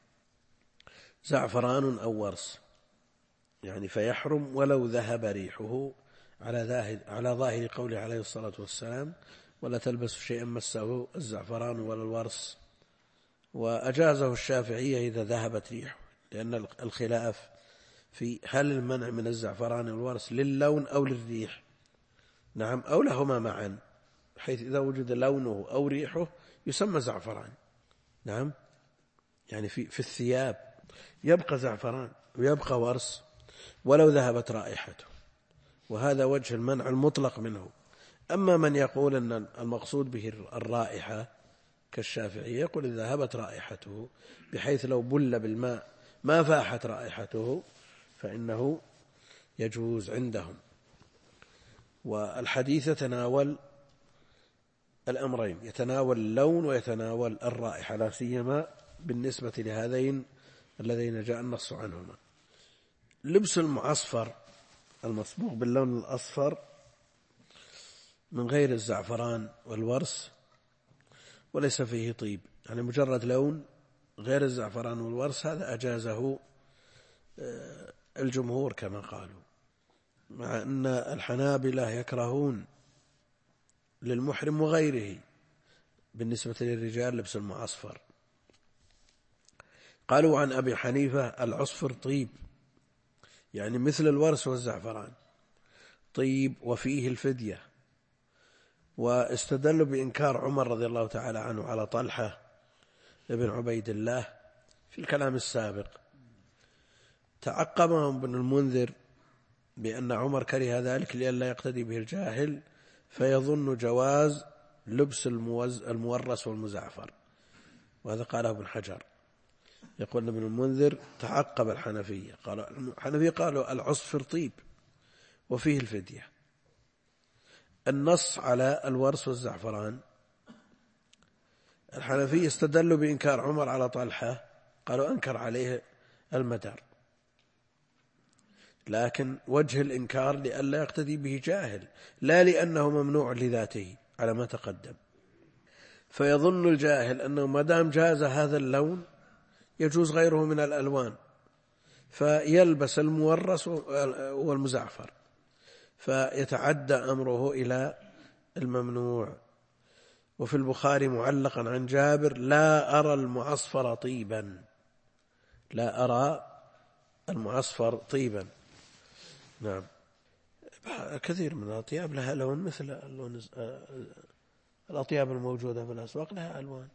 S1: زعفران أو ورس، يعني فيحرم ولو ذهب ريحه، على ظاهر قوله عليه الصلاة والسلام: ولا تلبسوا شيئا مسه الزعفران ولا الورس. وأجازه الشافعية إذا ذهبت ريحه، لأن الخلاف في هل المنع من الزعفران والورس للون أو للريح. نعم، أو لهما معا، حيث إذا وجد لونه أو ريحه يسمى زعفران. نعم، يعني في الثياب يبقى زعفران ويبقى ورس ولو ذهبت رائحته، وهذا وجه المنع المطلق منه. أما من يقول أن المقصود به الرائحة كالشافعية، يقول إذا ذهبت رائحته بحيث لو بل بالماء ما فاحت رائحته فإنه يجوز عندهم. والحديث يتناول الأمرين، يتناول اللون ويتناول الرائحة، لا سيما بالنسبة لهذين اللذين جاء النص عنهما. لبس المعصفر المصبوغ باللون الأصفر من غير الزعفران والورس وليس فيه طيب، يعني مجرد لون غير الزعفران والورس، هذا أجازه الجمهور كما قالوا، مع أن الحنابلة يكرهون للمحرم وغيره بالنسبة للرجال لبس المعصفر. قالوا عن أبي حنيفة العصفر طيب، يعني مثل الورس والزعفران طيب وفيه الفدية، واستدلوا بإنكار عمر رضي الله تعالى عنه على طلحة ابن عبيد الله في الكلام السابق. تعقبهم ابن المنذر بأن عمر كره ذلك لئلا يقتدي به الجاهل فيظن جواز لبس المورس والمزعفر، وهذا قاله ابن حجر. يقول ابن المنذر تعقب الحنفية، قالوا العصفر طيب وفيه الفدية. النص على الورس والزعفران، الحنفية استدلوا بإنكار عمر على طلحة، قالوا أنكر عليه المدار، لكن وجه الإنكار لئلا يقتدي به جاهل، لا لأنه ممنوع لذاته على ما تقدم. فيظن الجاهل أنه ما دام جاز هذا اللون يجوز غيره من الألوان، فيلبس المورس والمزعفر، فيتعدى أمره إلى الممنوع. وفي البخاري معلقا عن جابر لا أرى المعصفر طيبا، لا أرى المعصفر طيبا. نعم، كثير من الأطياب لها لون مثل اللون، الأطياب الموجودة في الأسواق لها ألوان،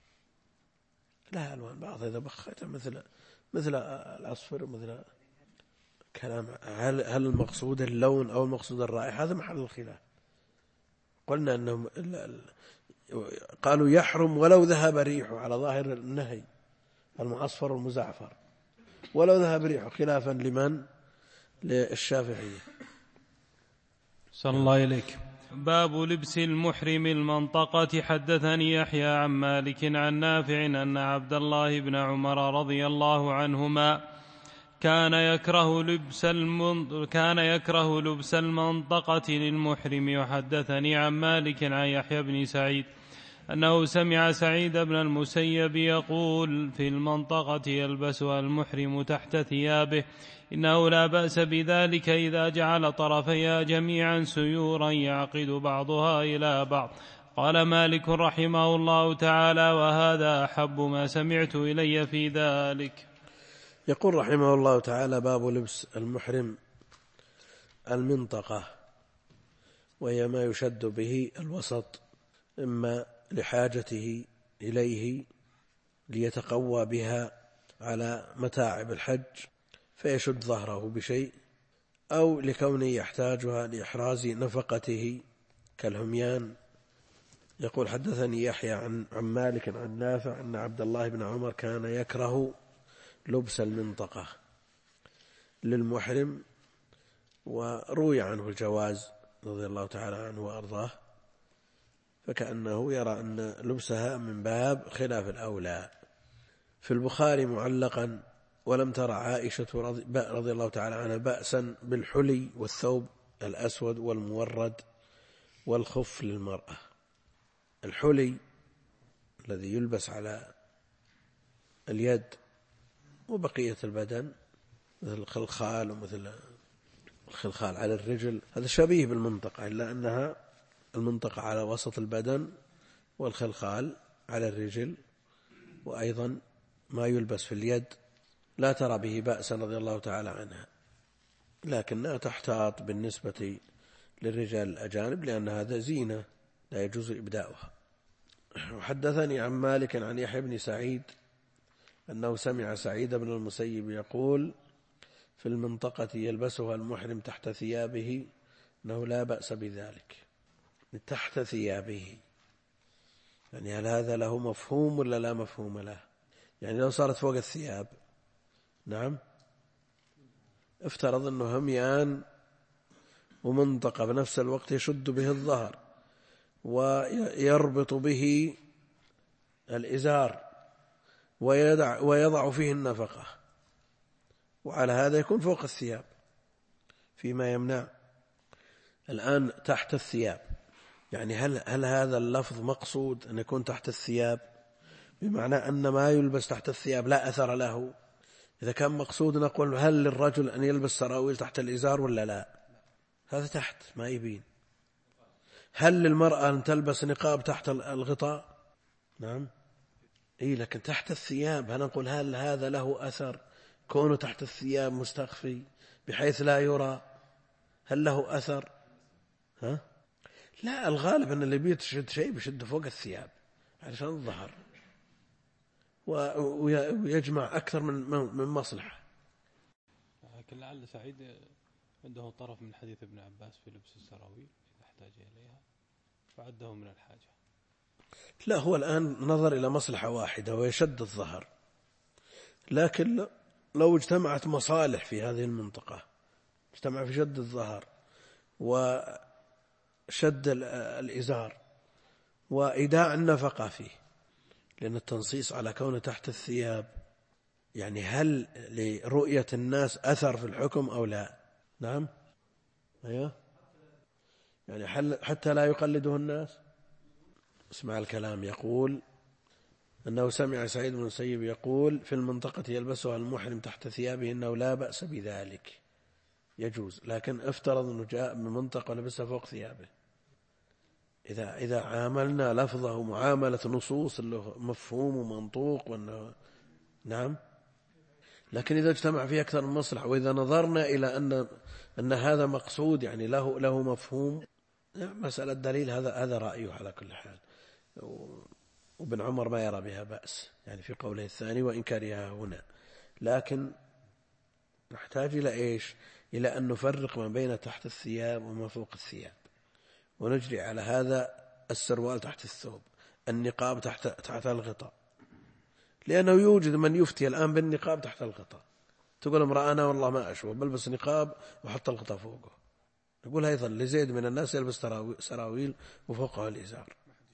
S1: بعض إذا بخيت مثل الأصفر، مثل كلام. هل المقصود اللون أو المقصود الرائحة؟ هذا محل الخلاف. قلنا أنهم قالوا يحرم ولو ذهب ريحه، على ظاهر النهي المعصفر والمزعفر ولو ذهب ريحه، خلافا لمن؟ للشافعية.
S2: صلى الله إليك. باب لبس المحرم المنطقة. حدثني يحيى عن مالك عن نافع أن عبد الله بن عمر رضي الله عنهما كان يكره لبس المنطقة للمحرم. وحدثني عن مالك عن يحيى بن سعيد أنه سمع سعيد بن المسيب يقول في المنطقة يلبسها المحرم تحت ثيابه إنه لا بأس بذلك إذا جعل طرفيها جميعا سيورا يعقد بعضها إلى بعض. قال مالك رحمه الله تعالى وهذا أحب ما سمعت إلي في ذلك.
S1: يقول رحمه الله تعالى باب لبس المحرم المنطقة، وهي ما يشد به الوسط، إما لحاجته إليه ليتقوى بها على متاعب الحج فيشد ظهره بشيء، أو لكونه يحتاجها لإحراز نفقته كالهميان. يقول حدثني يحيى عن مالك عن نافع أن عبد الله بن عمر كان يكره لبس المنطقة للمحرم، وروي عنه الجواز رضي الله تعالى عنه وأرضاه، فكأنه يرى أن لبسها من باب خلاف الأولى. في البخاري معلقا ولم ترى عائشة رضي الله تعالى عنها بأسا بالحلي والثوب الأسود والمورد والخف للمرأة. الحلي الذي يلبس على اليد وبقية البدن مثل الخلخال ومثل الخلخال على الرجل، هذا شبيه بالمنطقة، إلا أنها المنطقة على وسط البدن والخلخال على الرجل. وأيضا ما يلبس في اليد لا ترى به بأسا رضي الله تعالى عنها، لكنها تحتاط بالنسبة للرجال الأجانب لأن هذا زينة لا يجوز إبداؤها. وحدثني عن مالك عن يحيى بن سعيد أنه سمع سعيد بن المسيب يقول في المنطقة يلبسها المحرم تحت ثيابه أنه لا بأس بذلك. تحت ثيابه يعني هل هذا له مفهوم ولا لا مفهوم له؟ يعني لو صارت فوق الثياب، نعم، افترض أنه هميان ومنطقة بنفس الوقت يشد به الظهر ويربط به الإزار ويضع فيه النفقة، وعلى هذا يكون فوق الثياب، فيما يمنع. الآن تحت الثياب، يعني هل هذا اللفظ مقصود أن يكون تحت الثياب بمعنى أن ما يلبس تحت الثياب لا أثر له؟ إذا كان مقصود نقول هل للرجل أن يلبس سراويل تحت الإزار ولا لا؟ هذا تحت ما يبين. هل للمرأة أن تلبس نقاب تحت الغطاء؟ نعم لكن تحت الثياب هنقول هل هذا له أثر كونه تحت الثياب مستخفي بحيث لا يرى؟ هل له أثر؟ لا، الغالب أن اللي بيشد شيء بيشد فوق الثياب علشان الظهر ويجمع أكثر من مصلحة.
S2: لكن لعل سعيد عنده طرف من حديث ابن عباس في لبس السراويل إذا احتاج إليها فعده من الحاجة.
S1: لا، هو الآن نظر إلى مصلحة واحدة ويشد الظهر، لكن لو اجتمعت مصالح في هذه المنطقة، اجتمع في شد الظهر وشد الإزار وإيداع النفقة فيه، لأن التنصيص على كونه تحت الثياب يعني هل لرؤية الناس أثر في الحكم أو لا؟ نعم أيوه، يعني حتى لا يقلده الناس. اسمع الكلام، يقول أنه سمع سعيد بن المسيب يقول في المنطقة يلبسها المحرم تحت ثيابه إنه لا بأس بذلك، يجوز، لكن افترض أنه جاء من منطقة ولبسها فوق ثيابه. إذا عاملنا لفظه معاملة نصوص اللي مفهوم ومنطوق وأنه نعم، لكن إذا اجتمع فيه أكثر من مصلحة وإذا نظرنا إلى أن هذا مقصود يعني له مفهوم، مسألة دليل هذا رأيه على كل حال. وابن عمر ما يرى بها بأس يعني في قوله الثاني وإن كرهها هنا، لكن نحتاج إلى إيش؟ إلى أن نفرق ما بين تحت الثياب وما فوق الثياب، ونجري على هذا السروال تحت الثوب، النقاب تحت الغطاء، لأنه يوجد من يفتي الآن بالنقاب تحت الغطاء. تقول امرأة أنا والله ما أشوف بلبس نقاب وحط الغطاء فوقه، نقول أيضا لزيد من الناس يلبس سراويل وفوقها الإزار.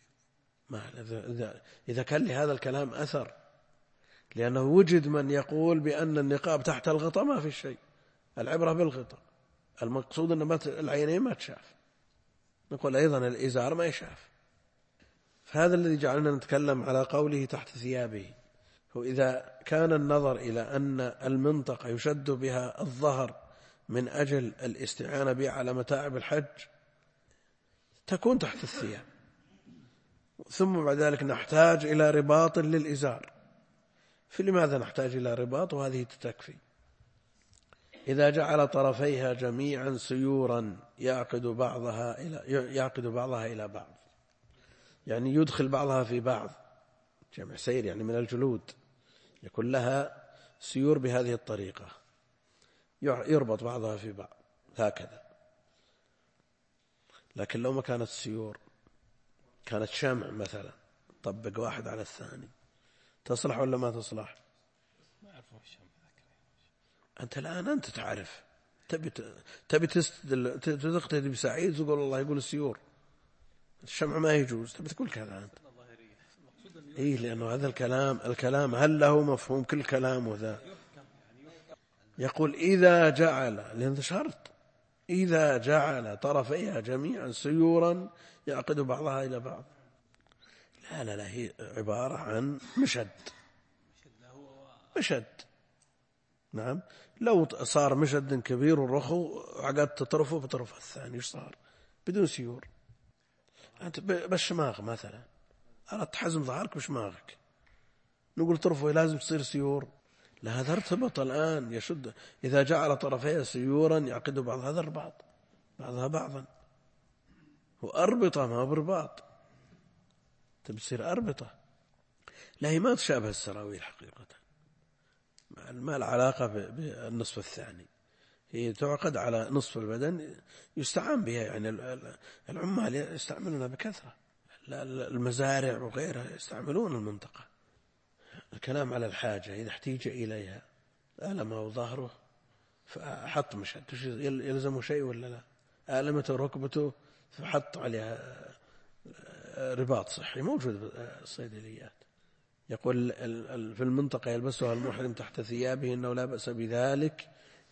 S1: إذا كان لهذا الكلام أثر، لأنه وجد من يقول بأن النقاب تحت الغطاء ما في شيء، العبرة بالغطاء، المقصود أن العينين ما تشاف، نقول أيضا الإزار ما يشاف. فهذا الذي جعلنا نتكلم على قوله تحت ثيابه. وإذا كان النظر إلى أن المنطقة يشد بها الظهر من أجل الاستعانة بها على متاعب الحج تكون تحت الثياب، ثم بعد ذلك نحتاج إلى رباط للإزار. فلماذا نحتاج إلى رباط وهذه تكفي؟ إذا جعل طرفيها جميعا سيورا يعقد بعضها إلى بعض، يعني يدخل بعضها في بعض، جمع سير يعني من الجلود، يكون لها سيور بهذه الطريقة، يربط بعضها في بعض هكذا. لكن لو ما كانت سيور، كانت شمع مثلا، طبق واحد على الثاني، تصلح ولا ما تصلح؟
S2: ما أعرف وش الشمع.
S1: أنت الآن أنت تعرف، تبي تقتدي بسعيد تقول الله يقول السيور، الشمع ما يجوز، تبي تقول كذا أنت. لأنه هذا الكلام هل له مفهوم؟ كل كلام ذا يقول إذا جعل، لأن شرط، إذا جعل طرفيها جميعا سيورا يعقد بعضها إلى بعض. لا هي عبارة عن مشد. نعم، لو صار مشد كبير والرخو عقدت طرفه بطرف الثاني ايش صار؟ بدون سيور. أنت بالشماغ مثلا أردت تحزم ظهرك بشماغك، نقول طرفه لازم تصير سيور؟ لا، هذا ارتبط الآن يشد. إذا جعل طرفيها سيورا يعقد بعضها الرباط بعضها بعضا، وأربطة ما برباط، تبصير أربطة. لا، هي ما تشابه السراويل حقيقة، ما العلاقة بالنصف الثاني، هي تعقد على نصف البدن يستعان بها، يعني العمال يستعملونها بكثرة، المزارع وغيرها يستعملون المنطقة. الكلام على الحاجة إذا احتيج إليها، ألمه ظهره فحط مشد، يلزمه شيء ولا لا؟ ألمته ركبته فحط عليها رباط صحي موجود بالصيدليات. يقول في المنطقة يلبسها المحرم تحت ثيابه إنه لا بأس بذلك،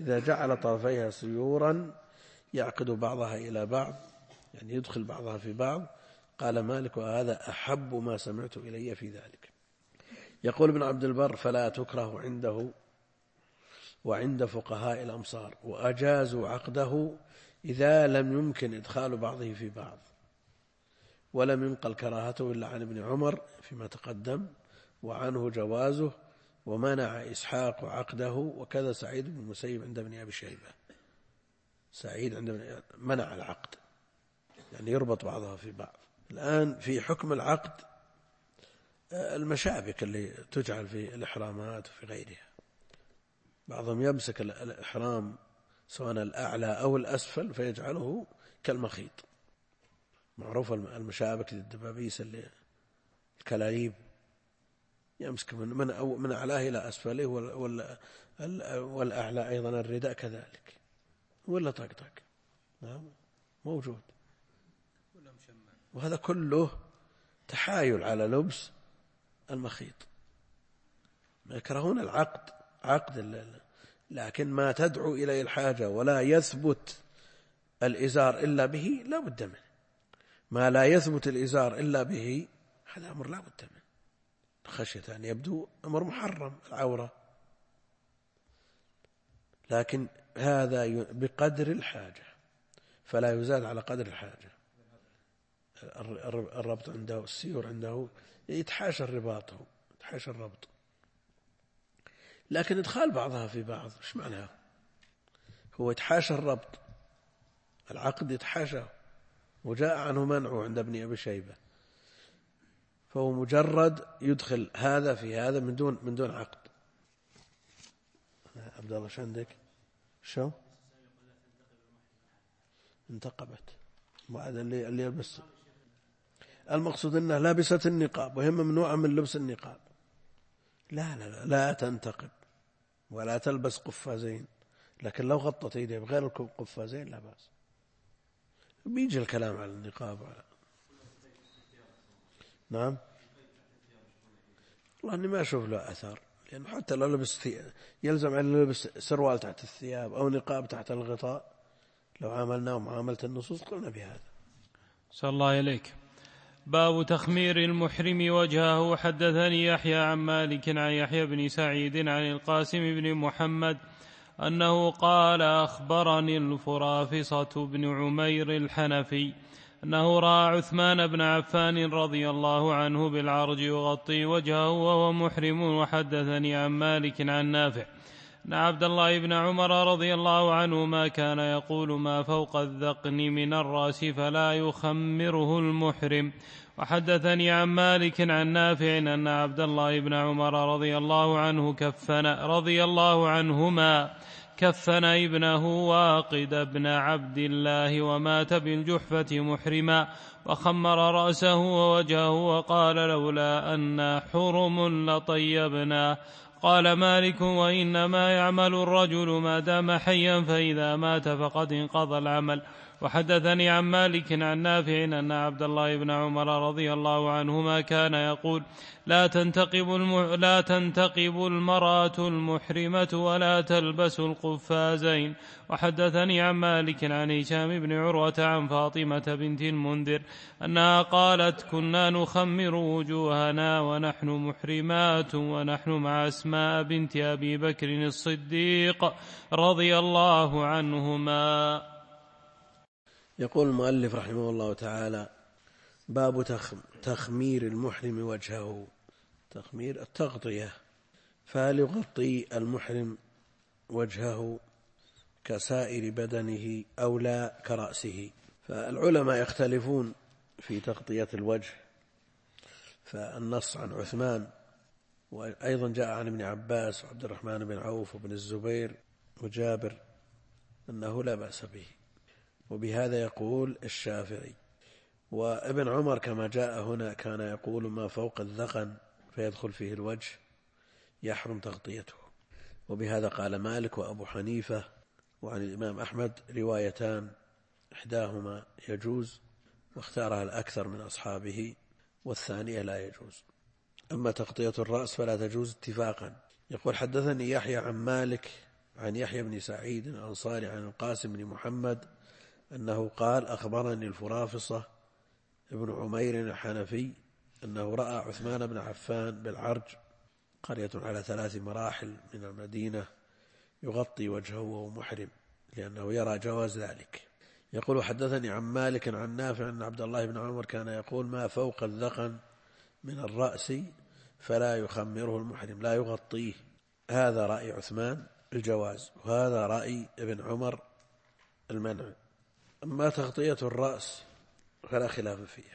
S1: إذا جعل طرفيها سيورا يعقد بعضها إلى بعض، يعني يدخل بعضها في بعض. قال مالك: وهذا أحب ما سمعت إلي في ذلك. يقول ابن عبد البر: فلا تكره عنده وعند فقهاء الأمصار، وأجازوا عقده إذا لم يمكن إدخال بعضه في بعض، ولم ينقل كراهته إلا عن ابن عمر فيما تقدم، وعنه جوازه، ومنع إسحاق عقده، وكذا سعيد بن المسيب عند ابن أبي شيبة. سعيد عند منع العقد، يعني يربط بعضها في بعض. الآن في حكم العقد المشابك اللي تجعل في الإحرامات وفي غيرها، بعضهم يمسك الإحرام سواء الأعلى أو الأسفل فيجعله كالمخيط، معروف المشابك للدبابيس اللي الكلاليب، يمسك من أعلاه إلى أسفله، والأعلى أيضا الرداء كذلك، ولا طقطق. نعم موجود. وهذا كله تحايل على لبس المخيط. ما يكرهون عقد لكن ما تدعو إليه الحاجة ولا يثبت الإزار إلا به لا بد منه. ما لا يثبت الإزار إلا به هذا أمر لا بد منه، خشية أن يبدو أمر محرم العورة، لكن هذا بقدر الحاجة فلا يزاد على قدر الحاجة. الربط عنده، السيور عنده يتحاشى الرباط، يتحاشى الربط، لكن إدخال بعضها في بعض إيش معناه؟ هو يتحاشى الربط، العقد يتحاشى، وجاء عنه منعه عند ابن أبي شيبة، فهو مجرد يدخل هذا في هذا من دون عقد. عبد الله شو عندك؟ شو انتقبت بعد اللي يلبس، المقصود أنها لابست النقاب وهي ممنوعة من لبس النقاب. لا تنتقب ولا تلبس قفازين، لكن لو غطت يديه بغير القفازين لا بأس. بيجي الكلام على النقاب نعم. والله أني ما أشوف له أثر، لأنه حتى لو لبس يلزم على لبس سروال تحت الثياب أو نقاب تحت الغطاء، لو عاملناه معاملة النصوص قلنا بهذا.
S2: صلى الله إليك. باب تخمير المحرم وجهه. حدثني يحيى عن مالك عن يحيى بن سعيد عن القاسم بن محمد أنه قال: أخبرني الفرافصة بن عمير الحنفي أنه رأى عثمان بن عفان رضي الله عنه بالعرج يغطي وجهه وهو محرم. وحدثني عن مالك عن نافع أن عبد الله بن عمر رضي الله عنهما كان يقول: ما فوق الذقن من الرأس فلا يخمره المحرم. وحدثني عن مالك عن نافع أن عبد الله بن عمر رضي الله عنهما كفن ابنه واقد بن عبد الله ومات بالجحفة محرما، وخمر رأسه ووجهه وقال: لولا أن حرم لطيبنا. قال مالك: وإنما يعمل الرجل ما دام حيا، فإذا مات فقد انقضى العمل. وحدثني عن مالك عن نافع أن عبد الله بن عمر رضي الله عنهما كان يقول: لا تنتقب المرأة المحرمة ولا تلبس القفازين. وحدثني عن مالك عن هشام بن عروة عن فاطمة بنت المنذر أنها قالت: كنا نخمر وجوهنا ونحن محرمات ونحن مع أسماء بنت أبي بكر الصديق رضي الله عنهما.
S1: يقول المؤلف رحمه الله تعالى: باب تخمير المحرم وجهه. تخمير التغطية، فهل يغطي المحرم وجهه كسائر بدنه أو لا كرأسه؟ فالعلماء يختلفون في تغطية الوجه، فالنص عن عثمان وأيضا جاء عن ابن عباس وعبد الرحمن بن عوف وابن الزبير وجابر أنه لا بأس به، وبهذا يقول الشافعي. وابن عمر كما جاء هنا كان يقول: ما فوق الذقن فيدخل فيه الوجه يحرم تغطيته. وبهذا قال مالك وأبو حنيفة، وعن الإمام أحمد روايتان، إحداهما يجوز واختارها الأكثر من أصحابه، والثانية لا يجوز. أما تغطية الرأس فلا تجوز اتفاقا. يقول: حدثني يحيى عن مالك عن يحيى بن سعيد الأنصاري عن القاسم بن محمد أنه قال أخبرني الفرافصة ابن عمير الحنفي أنه رأى عثمان بن عفان بالعرج، قرية على 3 مراحل من المدينة، يغطي وجهه وهو محرم، لأنه يرى جواز ذلك. يقول حدثني عن مالك عن نافع أن عبد الله بن عمر كان يقول ما فوق الذقن من الرأس فلا يخمره المحرم، لا يغطيه. هذا رأي عثمان الجواز، وهذا رأي ابن عمر المنع. أما تغطية الرأس فلا خلاف فيها،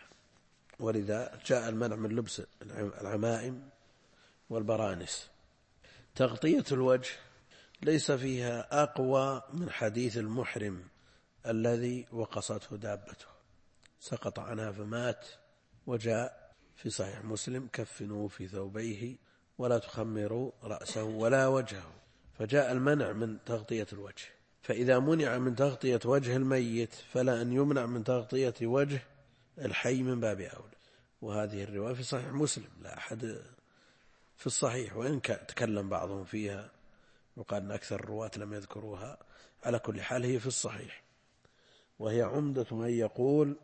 S1: ولذا جاء المنع من لبس العمائم والبرانس. تغطية الوجه ليس فيها أقوى من حديث المحرم الذي وقصته دابته، سقط عنها فمات، وجاء في صحيح مسلم كفنوه في ثوبيه ولا تخمروا رأسه ولا وجهه، فجاء المنع من تغطية الوجه. فإذا منع من تغطية وجه الميت فلا أن يمنع من تغطية وجه الحي من باب أولى. وهذه الرواية في صحيح مسلم، لا أحد في الصحيح، وإن تكلم بعضهم فيها وقال أن أكثر الرواة لم يذكروها. على كل حال هي في الصحيح، وهي عمدة من يقول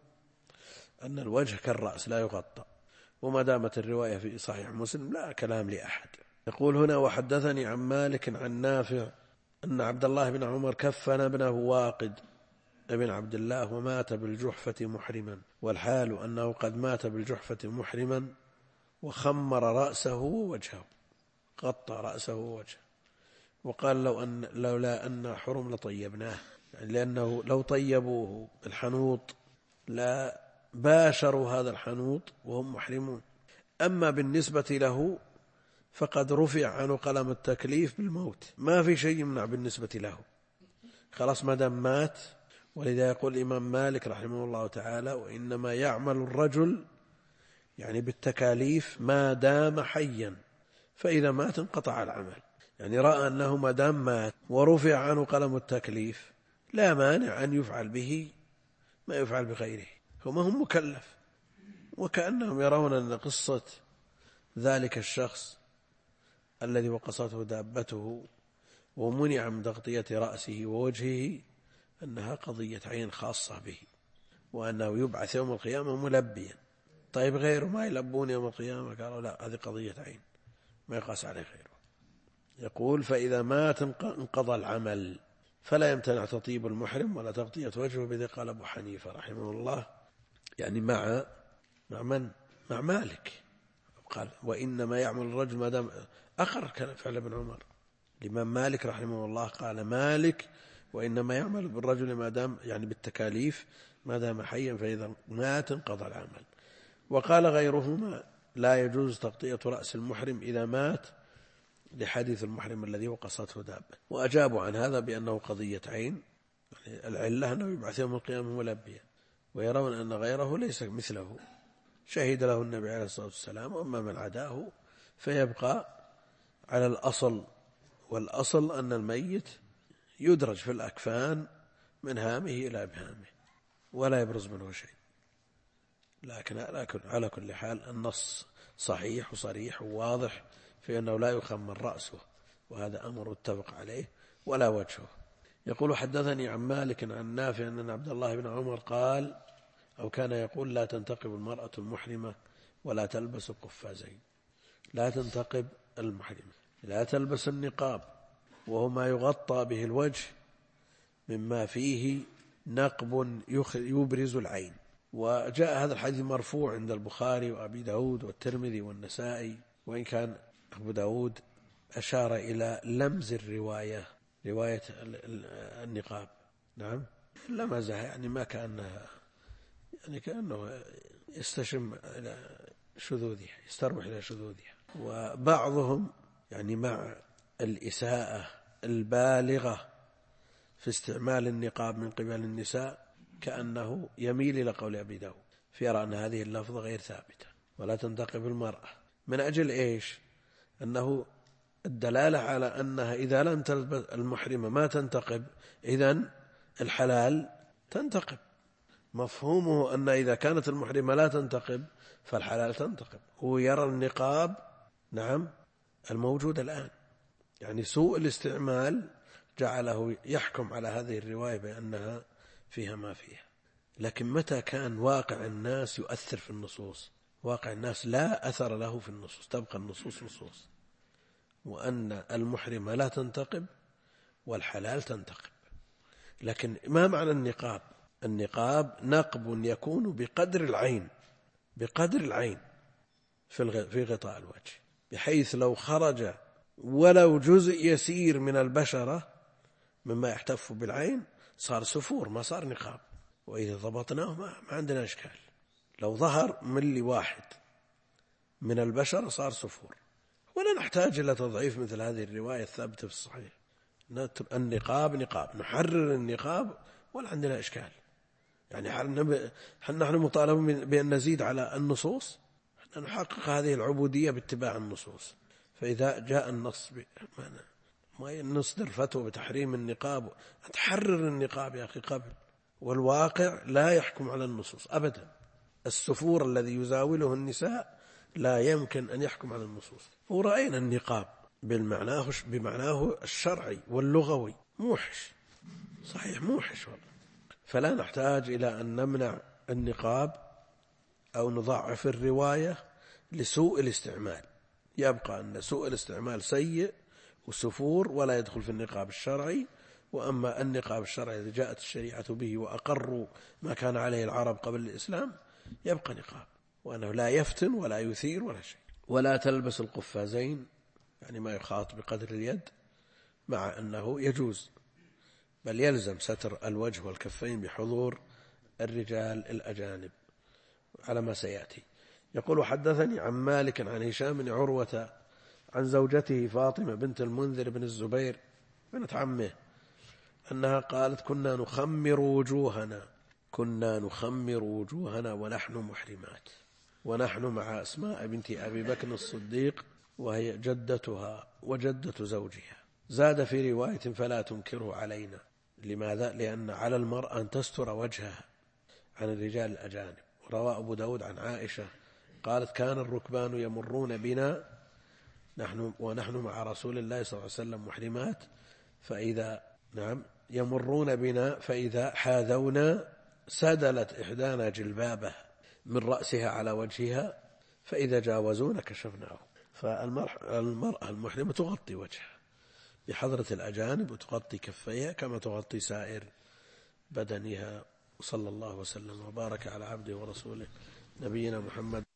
S1: أن الوجه كالرأس لا يغطى، وما دامت الرواية في صحيح مسلم لا كلام لأحد. يقول هنا وحدثني عن مالك عن نافع أن عبد الله بن عمر كفن ابنه واقد ابن عبد الله ومات بالجحفة محرما، والحال أنه قد مات بالجحفة محرما وخمر رأسه ووجهه، غطى رأسه ووجهه، وقال لولا أن حرم لطيبناه، يعني لأنه لو طيبوه بالحنوط لا باشروا هذا الحنوط وهم محرمون. أما بالنسبة له فقد رفع عنه قلم التكليف بالموت، ما في شيء يمنع بالنسبة له، خلاص ما دام مات. ولذا يقول الإمام مالك رحمه الله تعالى وإنما يعمل الرجل يعني بالتكاليف ما دام حيا، فإذا مات انقطع العمل. يعني رأى أنه ما دام مات ورفع عنه قلم التكليف لا مانع أن يفعل به ما يفعل بغيره، هو ما هم مكلف. وكأنهم يرون أن قصة ذلك الشخص الذي وقصته دابته ومنع من تغطية رأسه ووجهه أنها قضية عين خاصة به، وأنه يبعث يوم القيامة ملبيا. طيب غيره ما يلبون يوم القيامة؟ قالوا لا، هذه قضية عين ما يقاس عليه غيره. يقول فإذا مات انقضى العمل، فلا يمتنع تطيب المحرم ولا تغطية وجهه، بذي قال أبو حنيفة رحمه الله، يعني مع مالك. قال وإنما يعمل الرجل ما دام أقر فعل ابن عمر. الإمام مالك رحمه الله قال مالك وإنما يعمل بالرجل ما دام يعني بالتكاليف ما دام حيا، فإذا مات انقضى العمل. وقال غيرهما لا يجوز تغطية رأس المحرم إذا مات لحديث المحرم الذي وقصته دابة، وأجابوا عن هذا بأنه قضية عين، يعني العلة أنه يبعث يوم القيامة ملبيا، ويرون أن غيره ليس مثله شهد له النبي عليه الصلاة والسلام، وأما من عداه فيبقى على الأصل، والأصل أن الميت يدرج في الأكفان من هامه إلى أبهامه ولا يبرز منه شيء. لكن على كل حال النص صحيح وصريح وواضح في أنه لا يخمر رأسه، وهذا أمر اتفق عليه، ولا وجهه. يقول حدثني عن مالك عن نافع أن عبد الله بن عمر قال أو كان يقول لا تنتقب المرأة المحرمة ولا تلبس القفازين. لا تنتقب المحرمة، لا تلبس النقاب، وهو ما يغطى به الوجه مما فيه نقب يبرز العين. وجاء هذا الحديث مرفوع عند البخاري وأبي داود والترمذي والنسائي، وإن كان أبو داود أشار إلى لمز الرواية، رواية النقاب، نعم لمزها، يعني ما كأنها، يعني كأنه يستشم إلى شذوذها، يستروح إلى شذوذها. وبعضهم يعني مع الإساءة البالغة في استعمال النقاب من قبل النساء كأنه يميل إلى قول أبي داود فيرى أن هذه اللفظة غير ثابتة، ولا تنتقب المرأة، من أجل إيش؟ أنه الدلالة على أنها إذا لم تلبس المحرمة ما تنتقب، إذن الحلال تنتقب. مفهومه أن إذا كانت المحرمة لا تنتقب فالحلال تنتقب. هو يرى النقاب نعم الموجود الآن، يعني سوء الاستعمال جعله يحكم على هذه الرواية بأنها فيها ما فيها. لكن متى كان واقع الناس يؤثر في النصوص، واقع الناس لا أثر له في النصوص، تبقى النصوص نصوص، وأن المحرم لا تنتقب والحلال تنتقب. لكن ما معنى النقاب؟ النقاب نقب يكون بقدر العين، بقدر العين في غطاء الوجه، بحيث لو خرج ولو جزء يسير من البشرة مما يحتف بالعين صار سفور، ما صار نقاب. وإذا ضبطناه ما عندنا إشكال. لو ظهر ملي واحد من البشر صار سفور، ولا نحتاج إلى تضعيف مثل هذه الرواية الثابتة في الصحيح. النقاب نقاب، نحرر النقاب ولا عندنا إشكال. يعني نحن مطالبون بأن نزيد على النصوص، نحقق هذه العبودية باتباع النصوص. فإذا جاء النص ما نصدر فتوى بتحريم النقاب، تحرر النقاب يا أخي قبل. والواقع لا يحكم على النصوص أبدا. السفور الذي يزاوله النساء لا يمكن أن يحكم على النصوص. ورأينا النقاب بمعناه الشرعي واللغوي موحش، صحيح موحش والله. فلا نحتاج إلى أن نمنع النقاب أو نضعف الرواية لسوء الاستعمال. يبقى أن سوء الاستعمال سيء وسفور ولا يدخل في النقاب الشرعي. وأما النقاب الشرعي الذي جاءت الشريعة به وأقروا ما كان عليه العرب قبل الإسلام يبقى نقاب، وأنه لا يفتن ولا يثير ولا شيء. ولا تلبس القفازين، يعني ما يخاط بقدر اليد، مع أنه يجوز، بل يلزم ستر الوجه والكفين بحضور الرجال الأجانب على ما سيأتي. يقول: حدثني عن مالك عن هشام بن عروة عن زوجته فاطمة بنت المنذر بن الزبير بنت عمه أنها قالت: كنا نخمر وجوهنا ونحن محرمات، ونحن مع أسماء بنت أبي بكر الصديق وهي جدتها وجدة زوجها. زاد في رواية: فلا تنكره علينا. لماذا؟ لأن على المرأة أن تستر وجهها عن الرجال الأجانب. وروى أبو داود عن عائشة قالت: كان الركبان يمرون بنا ونحن مع رسول الله صلى الله عليه وسلم محرمات، يمرون بنا فإذا حاذونا سدلت إحدانا جلبابه من رأسها على وجهها، فإذا جاوزونا كشفناه. فالمرأة المحرمة تغطي وجهها بحضرة الأجانب وتغطي كفيها كما تغطي سائر بدنها. صلى الله وسلم وبارك على عبده ورسوله نبينا محمد.